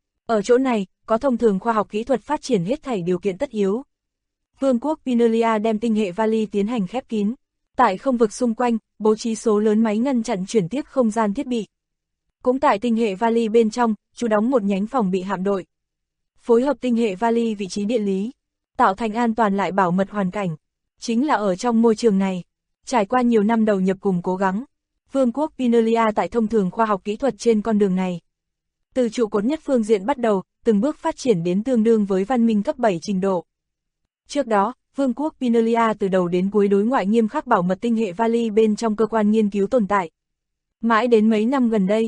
Ở chỗ này, có thông thường khoa học kỹ thuật phát triển hết thảy điều kiện tất yếu. Vương quốc Pinelia đem tinh hệ Valley tiến hành khép kín. Tại không vực xung quanh, bố trí số lớn máy ngăn chặn chuyển tiếp không gian thiết bị. Cũng tại tinh hệ Valley bên trong, chú đóng một nhánh phòng bị hạm đội. Phối hợp tinh hệ Valley vị trí địa lý, tạo thành an toàn lại bảo mật hoàn cảnh. Chính là ở trong môi trường này, trải qua nhiều năm đầu nhập cùng cố gắng, vương quốc Pinelia tại thông thường khoa học kỹ thuật trên con đường này. Từ trụ cột nhất phương diện bắt đầu, từng bước phát triển đến tương đương với văn minh cấp 7 trình độ. Trước đó, vương quốc Pinelia từ đầu đến cuối đối ngoại nghiêm khắc bảo mật tinh hệ Valley bên trong cơ quan nghiên cứu tồn tại. Mãi đến mấy năm gần đây,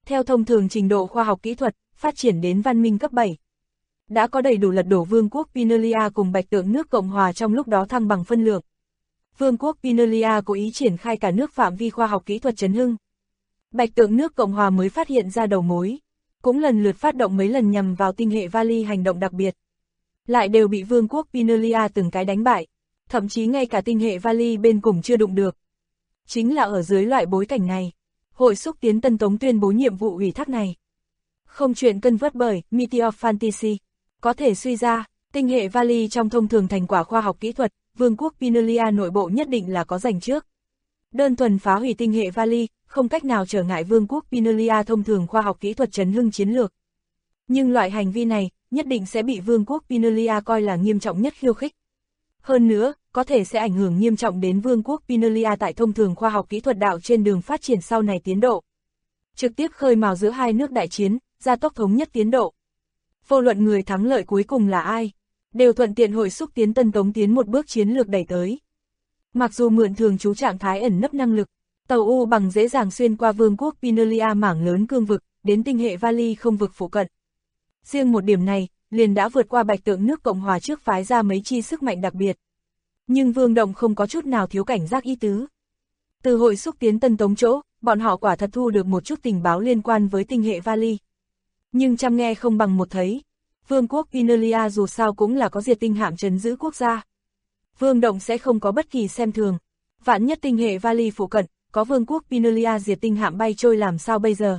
Theo thông thường trình độ khoa học kỹ thuật, phát triển đến văn minh cấp 7. Đã có đầy đủ lật đổ Vương quốc Pinalia cùng Bạch Tượng nước Cộng hòa trong lúc đó thăng bằng phân lượng. Vương quốc Pinalia cố ý triển khai cả nước phạm vi khoa học kỹ thuật chấn hưng. Bạch Tượng nước Cộng hòa mới phát hiện ra đầu mối, cũng lần lượt phát động mấy lần nhằm vào tinh hệ Valley hành động đặc biệt. Lại đều bị Vương quốc Pinalia từng cái đánh bại, thậm chí ngay cả tinh hệ Valley bên cùng chưa đụng được. Chính là ở dưới loại bối cảnh này, Hội xúc tiến Tân Tống tuyên bố nhiệm vụ ủy thác này. Không chuyện cân vớt bởi Meteor Fantasy, có thể suy ra, tinh hệ Valley trong thông thường thành quả khoa học kỹ thuật, Vương quốc Pinalia nội bộ nhất định là có giành trước. Đơn thuần phá hủy tinh hệ Valley, không cách nào trở ngại Vương quốc Pinalia thông thường khoa học kỹ thuật chấn hưng chiến lược. Nhưng loại hành vi này, nhất định sẽ bị Vương quốc Pinalia coi là nghiêm trọng nhất khiêu khích. Hơn nữa, có thể sẽ ảnh hưởng nghiêm trọng đến Vương quốc Pinalia tại thông thường khoa học kỹ thuật đạo trên đường phát triển sau này tiến độ. Trực tiếp khơi mào giữa hai nước đại chiến, gia tốc thống nhất tiến độ. Vô luận người thắng lợi cuối cùng là ai, đều thuận tiện Hội xúc tiến Tân Tống tiến một bước chiến lược đẩy tới. Mặc dù mượn thường trú trạng thái ẩn nấp năng lực, tàu U bằng dễ dàng xuyên qua Vương quốc Pinalia mảng lớn cương vực, đến tinh hệ Valley không vực phụ cận. Riêng một điểm này, liền đã vượt qua Bạch Tượng nước Cộng hòa trước phái ra mấy chi sức mạnh đặc biệt. Nhưng Vương Động không có chút nào thiếu cảnh giác ý tứ. Từ Hội xúc tiến Tân Tống chỗ, bọn họ quả thật thu được một chút tình báo liên quan với tinh hệ Valley. Nhưng chăm nghe không bằng một thấy. Vương quốc Pinalia dù sao cũng là có diệt tinh hạm trấn giữ quốc gia. Vương Động sẽ không có bất kỳ xem thường. Vạn nhất tinh hệ Valley phụ cận, có Vương quốc Pinalia diệt tinh hạm bay trôi làm sao bây giờ?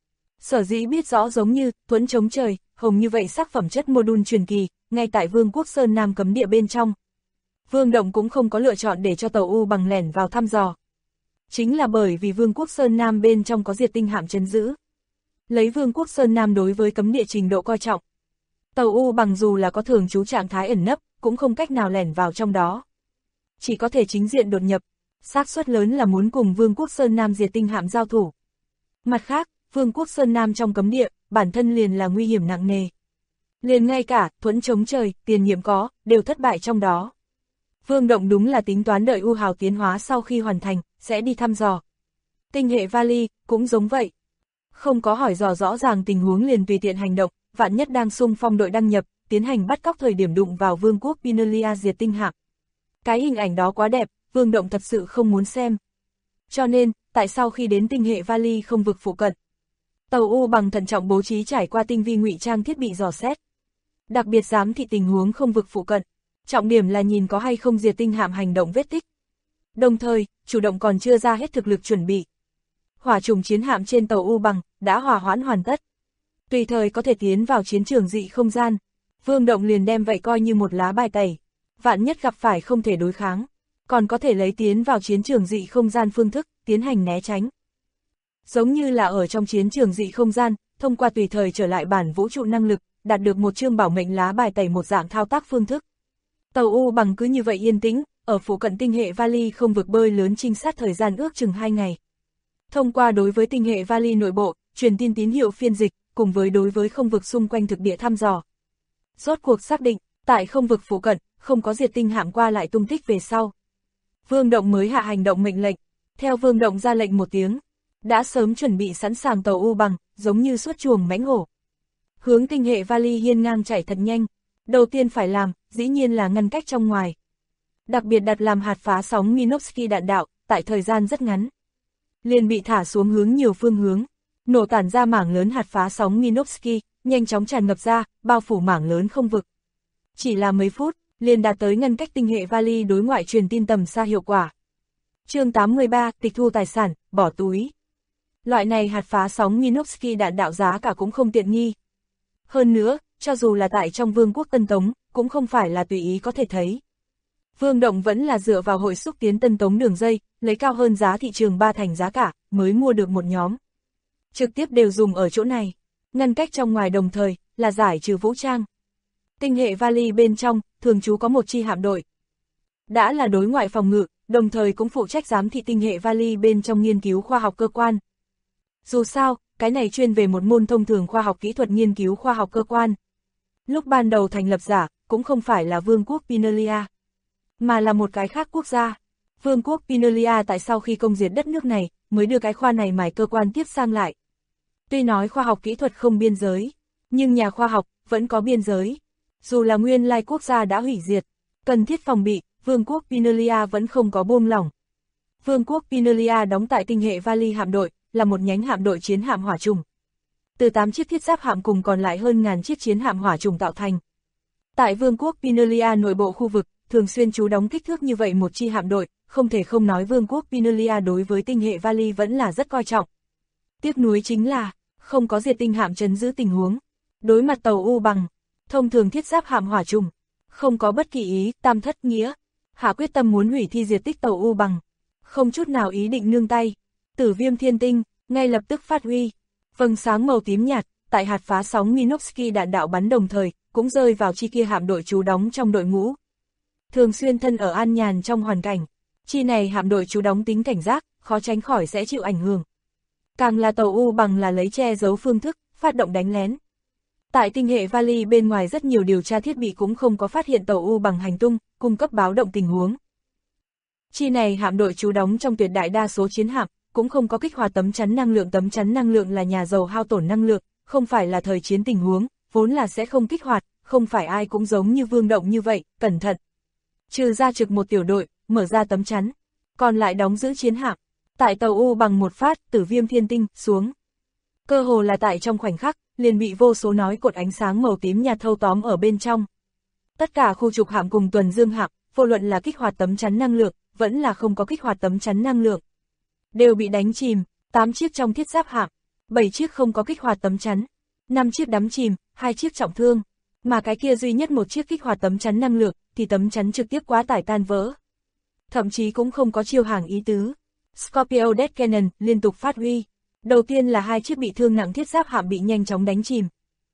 Sở dĩ biết rõ giống như thuẫn chống trời, hồng như vậy sắc phẩm chất module truyền kỳ, ngay tại Vương quốc Sơn Nam cấm địa bên trong. Vương Động cũng không có lựa chọn để cho tàu U bằng lẻn vào thăm dò. Chính là bởi vì Vương quốc Sơn Nam bên trong có diệt tinh hạm trấn giữ. Lấy Vương quốc Sơn Nam đối với cấm địa trình độ coi trọng. Tàu U bằng dù là có thường trú trạng thái ẩn nấp, cũng không cách nào lẻn vào trong đó. Chỉ có thể chính diện đột nhập, xác suất lớn là muốn cùng Vương quốc Sơn Nam diệt tinh hạm giao thủ. Mặt khác, Vương quốc Sơn Nam trong cấm địa, bản thân liền là nguy hiểm nặng nề. Liền ngay cả, thuẫn chống trời, tiền nhiệm có, đều thất bại trong đó. Vương Động đúng là tính toán đợi U Hào tiến hóa sau khi hoàn thành, sẽ đi thăm dò. Tinh hệ Valley, cũng giống vậy. Không có hỏi dò rõ ràng tình huống liền tùy tiện hành động, vạn nhất đang xung phong đội đăng nhập, tiến hành bắt cóc thời điểm đụng vào Vương quốc Pinalia diệt tinh hạm. Cái hình ảnh đó quá đẹp, Vương Động thật sự không muốn xem. Cho nên, tại sao khi đến tinh hệ Valley không vực phụ cận, tàu U bằng thận trọng bố trí trải qua tinh vi ngụy trang thiết bị dò xét. Đặc biệt giám thị tình huống không vực phụ cận, trọng điểm là nhìn có hay không diệt tinh hạm hành động vết tích. Đồng thời, chủ động còn chưa ra hết thực lực chuẩn bị. Hỏa trùng chiến hạm trên tàu U bằng đã hòa hoãn hoàn tất. Tùy thời có thể tiến vào chiến trường dị không gian. Vương Động liền đem vậy coi như một lá bài tẩy. Vạn nhất gặp phải không thể đối kháng, còn có thể lấy tiến vào chiến trường dị không gian phương thức, tiến hành né tránh. Giống như là ở trong chiến trường dị không gian, thông qua tùy thời trở lại bản vũ trụ năng lực, đạt được một chương bảo mệnh lá bài tẩy một dạng thao tác phương thức. Tàu U bằng cứ như vậy yên tĩnh, ở phụ cận tinh hệ Valley không vực bơi lớn trinh sát thời gian ước chừng 2 ngày. Thông qua đối với tinh hệ Valley nội bộ, truyền tin tín hiệu phiên dịch, cùng với đối với không vực xung quanh thực địa thăm dò. Rốt cuộc xác định, tại không vực phụ cận, không có diệt tinh hạm qua lại tung tích về sau. Vương Động mới hạ hành động mệnh lệnh, theo Vương Động ra lệnh một tiếng, đã sớm chuẩn bị sẵn sàng tàu U bằng, giống như suốt chuồng mãnh hổ. Hướng tinh hệ Valley hiên ngang chạy thật nhanh, đầu tiên phải làm, dĩ nhiên là ngăn cách trong ngoài. Đặc biệt đặt làm hạt phá sóng Minovsky đạn đạo, tại thời gian rất ngắn. Liền bị thả xuống hướng nhiều phương hướng, nổ tản ra mảng lớn hạt phá sóng Minovsky, nhanh chóng tràn ngập ra, bao phủ mảng lớn không vực. Chỉ là mấy phút, liền đạt tới ngăn cách tinh hệ Valley đối ngoại truyền tin tầm xa hiệu quả. Chương 83, tịch thu tài sản, bỏ túi. Loại này hạt phá sóng Minovsky đạn đạo giá cả cũng không tiện nghi. Hơn nữa, cho dù là tại trong Vương quốc Tân Tống, cũng không phải là tùy ý có thể thấy. Vương Động vẫn là dựa vào Hội xúc tiến Tân Tống đường dây, lấy cao hơn giá thị trường 3 thành giá cả, mới mua được một nhóm. Trực tiếp đều dùng ở chỗ này, ngăn cách trong ngoài đồng thời, là giải trừ vũ trang. Tinh hệ Valley bên trong, thường trú có một chi hạm đội. Đã là đối ngoại phòng ngự, đồng thời cũng phụ trách giám thị tinh hệ Valley bên trong nghiên cứu khoa học cơ quan. Dù sao, cái này chuyên về một môn thông thường khoa học kỹ thuật nghiên cứu khoa học cơ quan. Lúc ban đầu thành lập giả, cũng không phải là Vương quốc Pinalia, mà là một cái khác quốc gia. Vương quốc Pinalia tại sau khi công diệt đất nước này, mới đưa cái khoa này mài cơ quan tiếp sang lại. Tuy nói khoa học kỹ thuật không biên giới, nhưng nhà khoa học vẫn có biên giới. Dù là nguyên lai quốc gia đã hủy diệt, cần thiết phòng bị, Vương quốc Pinalia vẫn không có buông lỏng. Vương quốc Pinalia đóng tại tinh hệ Vali hạm đội, là một nhánh hạm đội chiến hạm hỏa trùng. Từ 8 chiếc thiết giáp hạm cùng còn lại hơn ngàn chiếc chiến hạm hỏa trùng tạo thành. Tại Vương quốc Pinalia nội bộ khu vực, thường xuyên trú đóng kích thước như vậy một chi hạm đội, không thể không nói Vương quốc Pinalia đối với tinh hệ Vali vẫn là rất coi trọng. Tiếc nuối chính là, không có diệt tinh hạm trấn giữ tình huống. Đối mặt tàu U Bằng, thông thường thiết giáp hạm hỏa trùng, không có bất kỳ ý, tam thất nghĩa. Hạ quyết tâm muốn hủy thi diệt tích tàu U Bằng, không chút nào ý định nương tay. Tử Viêm Thiên Tinh, ngay lập tức phát huy. Vầng sáng màu tím nhạt, tại hạt phá sóng Minovsky đạn đạo bắn đồng thời, cũng rơi vào chi kia hạm đội trú đóng trong đội ngũ. Thường xuyên thân ở an nhàn trong hoàn cảnh, chi này hạm đội trú đóng tính cảnh giác, khó tránh khỏi sẽ chịu ảnh hưởng. Càng là tàu U Bằng là lấy che giấu phương thức, phát động đánh lén. Tại tinh hệ Vali bên ngoài rất nhiều điều tra thiết bị cũng không có phát hiện tàu U Bằng hành tung, cung cấp báo động tình huống. Chi này hạm đội trú đóng trong tuyệt đại đa số chiến hạm, cũng không có kích hoạt tấm chắn năng lượng là nhà giàu hao tổn năng lượng, không phải là thời chiến tình huống, vốn là sẽ không kích hoạt, không phải ai cũng giống như Vương Động như vậy, cẩn thận. Trừ ra trực một tiểu đội, mở ra tấm chắn, còn lại đóng giữ chiến hạm. Tại tàu U Bằng một phát, Tử Viêm Thiên Tinh xuống. Cơ hồ là tại trong khoảnh khắc, liền bị vô số nói cột ánh sáng màu tím nhạt thâu tóm ở bên trong. Tất cả khu trục hạm cùng tuần dương hạm, vô luận là kích hoạt tấm chắn năng lượng, vẫn là không có kích hoạt tấm chắn năng lượng, đều bị đánh chìm. 8 chiếc trong thiết giáp hạm, 7 chiếc không có kích hoạt tấm chắn, 5 chiếc đắm chìm, 2 chiếc trọng thương, mà cái kia duy nhất một chiếc kích hoạt tấm chắn năng lượng, thì tấm chắn trực tiếp quá tải tan vỡ. Thậm chí cũng không có chiêu hàng ý tứ. Scorpio Death Cannon liên tục phát huy. Đầu tiên là 2 chiếc bị thương nặng thiết giáp hạm bị nhanh chóng đánh chìm.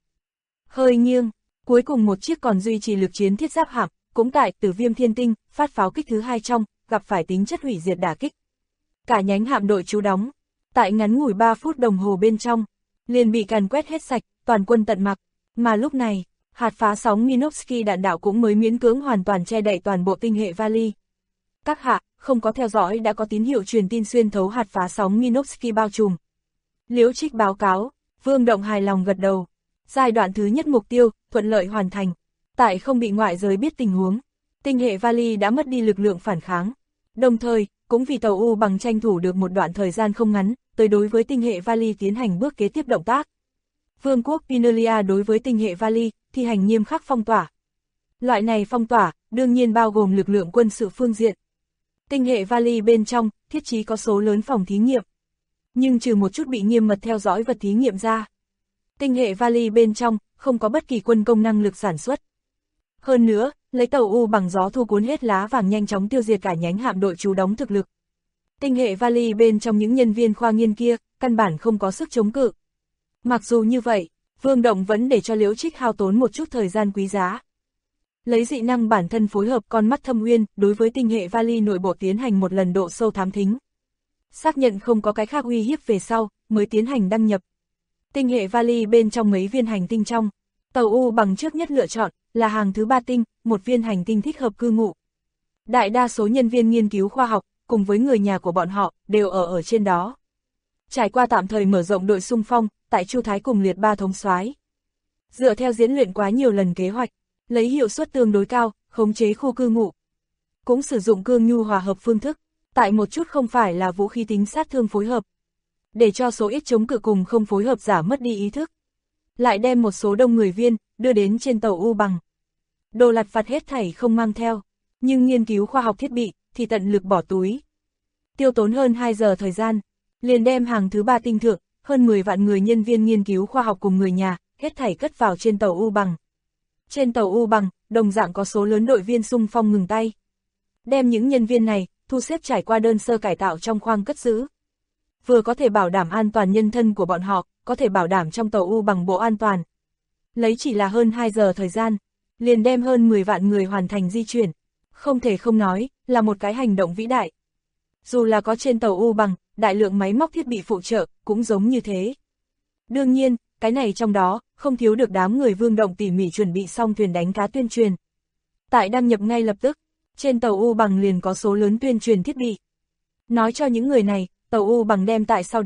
Hơi nghiêng, cuối cùng một chiếc còn duy trì lực chiến thiết giáp hạm, cũng tại Tử Viêm Thiên Tinh, phát pháo kích thứ 2 trong, gặp phải tính chất hủy diệt đả kích. Cả nhánh hạm đội trú đóng, tại ngắn ngủi 3 phút đồng hồ bên trong, liền bị càn quét hết sạch, toàn quân tận mặc. Mà lúc này, hạt phá sóng Minovsky đạn đạo cũng mới miễn cưỡng hoàn toàn che đậy toàn bộ tinh hệ Vali. Các hạ, không có theo dõi đã có tín hiệu truyền tin xuyên thấu hạt phá sóng Minovsky bao trùm. Liễu Trích báo cáo, Vương Động hài lòng gật đầu. Giai đoạn thứ nhất mục tiêu, thuận lợi hoàn thành. Tại không bị ngoại giới biết tình huống, tinh hệ Vali đã mất đi lực lượng phản kháng. Đồng thời, cũng vì tàu U Bằng tranh thủ được một đoạn thời gian không ngắn, tới đối với tinh hệ Vali tiến hành bước kế tiếp động tác. Vương quốc Pinalia đối với tinh hệ Vali, thi hành nghiêm khắc phong tỏa. Loại này phong tỏa, đương nhiên bao gồm lực lượng quân sự phương diện. Tinh hệ Vali bên trong, thiết trí có số lớn phòng thí nghiệm. Nhưng trừ một chút bị nghiêm mật theo dõi vật thí nghiệm ra, tinh hệ Vali bên trong, không có bất kỳ quân công năng lực sản xuất. Hơn nữa, lấy tàu U Bằng gió thu cuốn hết lá vàng nhanh chóng tiêu diệt cả nhánh hạm đội trú đóng thực lực. Tinh hệ Vali bên trong những nhân viên khoa nghiên kia, căn bản không có sức chống cự. Mặc dù như vậy, Vương Động vẫn để cho Liễu Trích hao tốn một chút thời gian quý giá. Lấy dị năng bản thân phối hợp con mắt thâm uyên, đối với tinh hệ Vali nội bộ tiến hành một lần độ sâu thám thính. Xác nhận không có cái khác uy hiếp về sau, mới tiến hành đăng nhập. Tinh hệ Vali bên trong mấy viên hành tinh trong, tàu U Bằng trước nhất lựa chọn là hàng thứ 3 tinh, một viên hành tinh thích hợp cư ngụ. Đại đa số nhân viên nghiên cứu khoa học, cùng với người nhà của bọn họ, đều ở trên đó. Trải qua tạm thời mở rộng đội xung phong, tại Chu Thái cùng liệt 3 thống soái. Dựa theo diễn luyện quá nhiều lần kế hoạch, lấy hiệu suất tương đối cao, khống chế khu cư ngụ. Cũng sử dụng cương nhu hòa hợp phương thức, tại một chút không phải là vũ khí tính sát thương phối hợp. Để cho số ít chống cự cùng không phối hợp giả mất đi ý thức. Lại đem một số đông người viên, đưa đến trên tàu U Bằng. Đồ lặt vặt hết thảy không mang theo, nhưng nghiên cứu khoa học thiết bị, thì tận lực bỏ túi. Tiêu tốn hơn 2 giờ thời gian, liền đem hàng thứ 3 tinh thượng, hơn 10 vạn người nhân viên nghiên cứu khoa học cùng người nhà, hết thảy cất vào trên tàu U Bằng. Trên tàu U Bằng, đồng dạng có số lớn đội viên xung phong ngừng tay. Đem những nhân viên này, thu xếp trải qua đơn sơ cải tạo trong khoang cất giữ. Vừa có thể bảo đảm an toàn nhân thân của bọn họ, có thể bảo đảm trong tàu U Bằng bộ an toàn. Lấy chỉ là hơn 2 giờ thời gian, liền đem hơn 10 vạn người hoàn thành di chuyển. Không thể không nói, là một cái hành động vĩ đại. Dù là có trên tàu U Bằng, đại lượng máy móc thiết bị phụ trợ, cũng giống như thế. Đương nhiên, cái này trong đó, không thiếu được đám người Vương Động tỉ mỉ chuẩn bị xong thuyền đánh cá tuyên truyền. Tại đăng nhập ngay lập tức, trên tàu U Bằng liền có số lớn tuyên truyền thiết bị. Nói cho những người này, tàu U Bằng đem tại sau đó,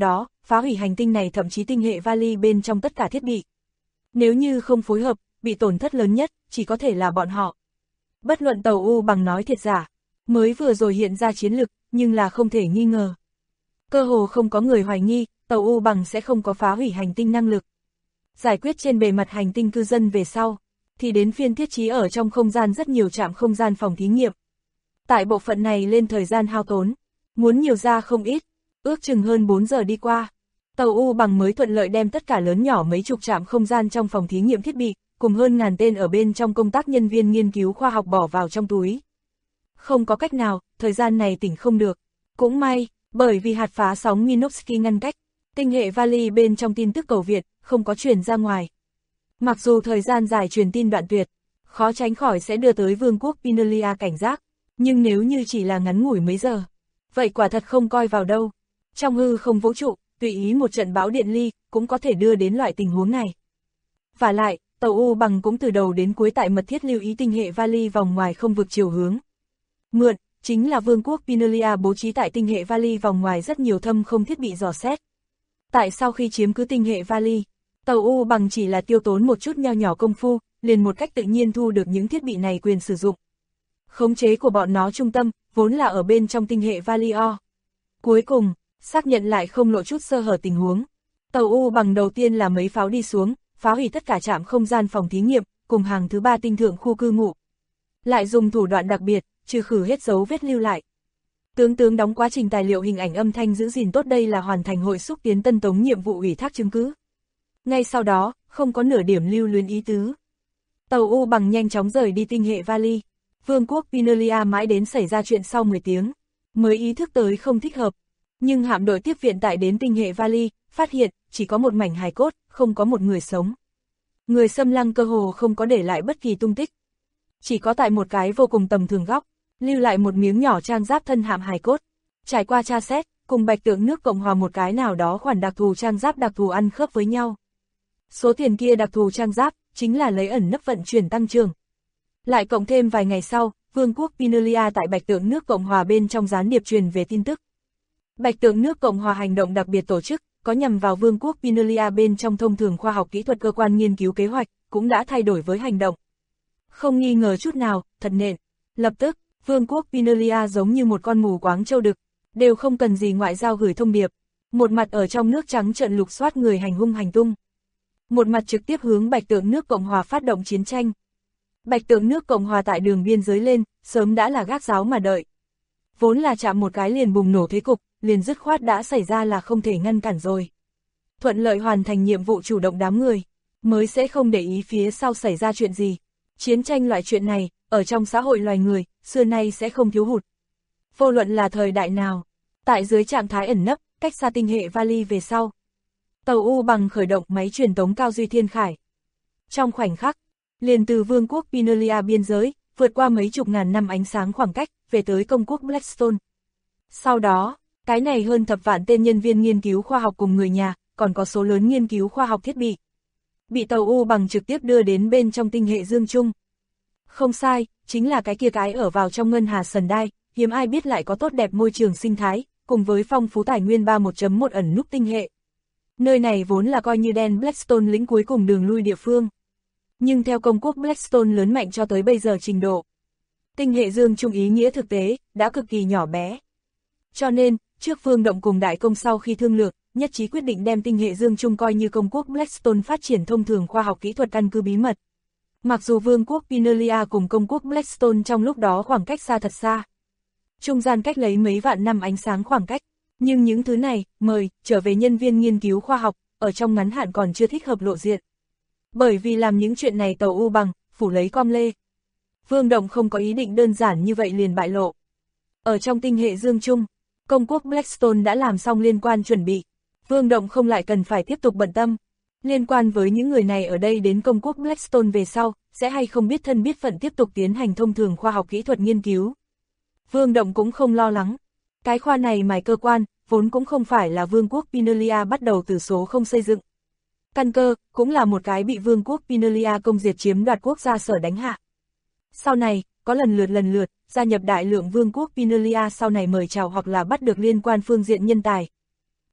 phá hủy hành tinh này thậm chí tinh hệ vali bên trong tất cả thiết bị. Nếu như không phối hợp, bị tổn thất lớn nhất, chỉ có thể là bọn họ. Bất luận tàu U bằng nói thiệt giả, mới vừa rồi hiện ra chiến lực, nhưng là không thể nghi ngờ. Cơ hồ không có người hoài nghi, tàu U bằng sẽ không có phá hủy hành tinh năng lực. Giải quyết trên bề mặt hành tinh cư dân về sau, thì đến phiên thiết trí ở trong không gian rất nhiều trạm không gian phòng thí nghiệm. Tại bộ phận này lên thời gian hao tốn, muốn nhiều ra không ít, ước chừng hơn 4 giờ đi qua. Tàu U bằng mới thuận lợi đem tất cả lớn nhỏ mấy chục trạm không gian trong phòng thí nghiệm thiết bị, cùng hơn ngàn tên ở bên trong công tác nhân viên nghiên cứu khoa học bỏ vào trong túi. Không có cách nào, thời gian này tỉnh không được. Cũng may, bởi vì hạt phá sóng Minovsky ngăn cách, tinh hệ vali bên trong tin tức cầu Việt, không có truyền ra ngoài. Mặc dù thời gian dài truyền tin đoạn tuyệt, khó tránh khỏi sẽ đưa tới vương quốc Pinalia cảnh giác, nhưng nếu như chỉ là ngắn ngủi mấy giờ, vậy quả thật không coi vào đâu. Trong hư không vũ trụ, tùy ý một trận bão điện ly, cũng có thể đưa đến loại tình huống này. Và lại, tàu U bằng cũng từ đầu đến cuối tại mật thiết lưu ý tinh hệ vali vòng ngoài không vực chiều hướng. Mượn, chính là vương quốc Pinalia bố trí tại tinh hệ vali vòng ngoài rất nhiều thâm không thiết bị dò xét. Tại sau khi chiếm cứ tinh hệ vali, tàu U bằng chỉ là tiêu tốn một chút nho nhỏ công phu, liền một cách tự nhiên thu được những thiết bị này quyền sử dụng. Khống chế của bọn nó trung tâm, vốn là ở bên trong tinh hệ Valio. Cuối cùng, xác nhận lại không lộ chút sơ hở tình huống. Tàu U bằng đầu tiên là mấy pháo đi xuống, phá hủy tất cả trạm không gian phòng thí nghiệm, cùng hàng thứ 3 tinh thượng khu cư ngụ. Lại dùng thủ đoạn đặc biệt, trừ khử hết dấu vết lưu lại. Tướng đóng quá trình tài liệu hình ảnh âm thanh giữ gìn tốt, đây là hoàn thành hội xúc tiến Tân Tống nhiệm vụ ủy thác chứng cứ. Ngay sau đó, không có nửa điểm lưu luyến ý tứ. Tàu U bằng nhanh chóng rời đi tinh hệ vali. Vương quốc Pinalia mãi đến xảy ra chuyện sau 10 tiếng, mới ý thức tới không thích hợp. Nhưng hạm đội tiếp viện tại đến tinh hệ vali, phát hiện chỉ có một mảnh hài cốt, không có một người sống. Người xâm lăng cơ hồ không có để lại bất kỳ tung tích. Chỉ có tại một cái vô cùng tầm thường góc, lưu lại một miếng nhỏ trang giáp thân hạm hài cốt. Trải qua tra xét, cùng Bạch Tượng nước Cộng hòa một cái nào đó khoản đặc thù trang giáp đặc thù ăn khớp với nhau. Số tiền kia đặc thù trang giáp, chính là lấy ẩn nấp vận chuyển tăng trưởng. Lại cộng thêm vài ngày sau, Vương quốc Pinalia tại Bạch Tượng nước Cộng hòa bên trong gián điệp truyền về tin tức. Bạch Tượng nước Cộng hòa hành động đặc biệt tổ chức, có nhằm vào Vương quốc Pinalia bên trong thông thường khoa học kỹ thuật cơ quan nghiên cứu kế hoạch, cũng đã thay đổi với hành động. Không nghi ngờ chút nào, thật nện. Lập tức, Vương quốc Pinalia giống như một con mù quáng trâu đực, đều không cần gì ngoại giao gửi thông điệp. Một mặt ở trong nước trắng trợn lục soát người hành hung hành tung. Một mặt trực tiếp hướng Bạch Tượng nước Cộng hòa phát động chiến tranh. Bạch Tượng nước Cộng hòa tại đường biên giới lên, sớm đã là gác giáo mà đợi. Vốn là chạm một cái liền bùng nổ thế cục, liền dứt khoát đã xảy ra là không thể ngăn cản rồi. Thuận lợi hoàn thành nhiệm vụ chủ động đám người, mới sẽ không để ý phía sau xảy ra chuyện gì. Chiến tranh loại chuyện này, ở trong xã hội loài người, xưa nay sẽ không thiếu hụt. Vô luận là thời đại nào, tại dưới trạng thái ẩn nấp, cách xa tinh hệ vali về sau. Tàu U bằng khởi động máy truyền tống cao duy thiên khải. Trong khoảnh khắc, liền từ Vương quốc Pinalia biên giới, vượt qua mấy chục ngàn năm ánh sáng khoảng cách, về tới công quốc Blackstone. Sau đó, cái này hơn thập vạn tên nhân viên nghiên cứu khoa học cùng người nhà, còn có số lớn nghiên cứu khoa học thiết bị. Bị tàu U bằng trực tiếp đưa đến bên trong tinh hệ Dương Trung. Không sai, chính là cái kia cái ở vào trong ngân hà Sần Đai, hiếm ai biết lại có tốt đẹp môi trường sinh thái, cùng với phong phú tài nguyên 31.1 ẩn núp tinh hệ. Nơi này vốn là coi như đen Blackstone lĩnh cuối cùng đường lui địa phương. Nhưng theo công quốc Blackstone lớn mạnh cho tới bây giờ trình độ, tinh hệ Dương Trung ý nghĩa thực tế, đã cực kỳ nhỏ bé. Cho nên, trước Vương Động cùng Đại Công sau khi thương lượng, nhất trí quyết định đem tinh hệ Dương Trung coi như công quốc Blackstone phát triển thông thường khoa học kỹ thuật căn cứ bí mật. Mặc dù Vương quốc Pinalia cùng công quốc Blackstone trong lúc đó khoảng cách xa thật xa. Trung gian cách lấy mấy vạn năm ánh sáng khoảng cách, nhưng những thứ này, mời, trở về nhân viên nghiên cứu khoa học, ở trong ngắn hạn còn chưa thích hợp lộ diện. Bởi vì làm những chuyện này tàu U bằng, phủ lấy com lê. Vương Động không có ý định đơn giản như vậy liền bại lộ. Ở trong tinh hệ Dương Trung, công quốc Blackstone đã làm xong liên quan chuẩn bị. Vương Động không lại cần phải tiếp tục bận tâm. Liên quan với những người này ở đây đến công quốc Blackstone về sau, sẽ hay không biết thân biết phận tiếp tục tiến hành thông thường khoa học kỹ thuật nghiên cứu. Vương Động cũng không lo lắng. Cái khoa này mài cơ quan, vốn cũng không phải là Vương quốc Pinalia bắt đầu từ số không xây dựng. Căn cơ, cũng là một cái bị Vương quốc Pinalia công diệt chiếm đoạt quốc gia sở đánh hạ. Sau này, có lần lượt, gia nhập đại lượng Vương quốc Pinalia sau này mời chào hoặc là bắt được liên quan phương diện nhân tài.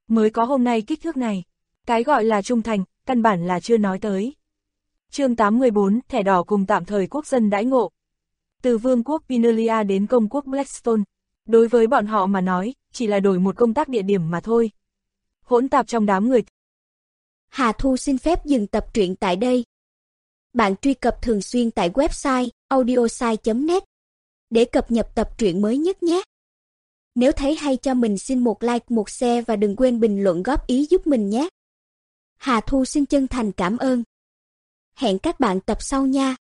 mới có hôm nay kích thước này. Cái gọi là trung thành, căn bản là chưa nói tới. Chương 814, thẻ đỏ cùng tạm thời quốc dân đãi ngộ. Từ vương quốc Pinelia đến công quốc Blackstone, đối với bọn họ mà nói, chỉ là đổi một công tác địa điểm mà thôi. Hỗn tạp trong đám người. Hà Thu xin phép dừng tập truyện tại đây. Bạn truy cập thường xuyên tại website audiosai.net để cập nhật tập truyện mới nhất nhé. Nếu thấy hay cho mình xin một like, một share và đừng quên bình luận góp ý giúp mình nhé. Hà Thu xin chân thành cảm ơn. Hẹn các bạn tập sau nha.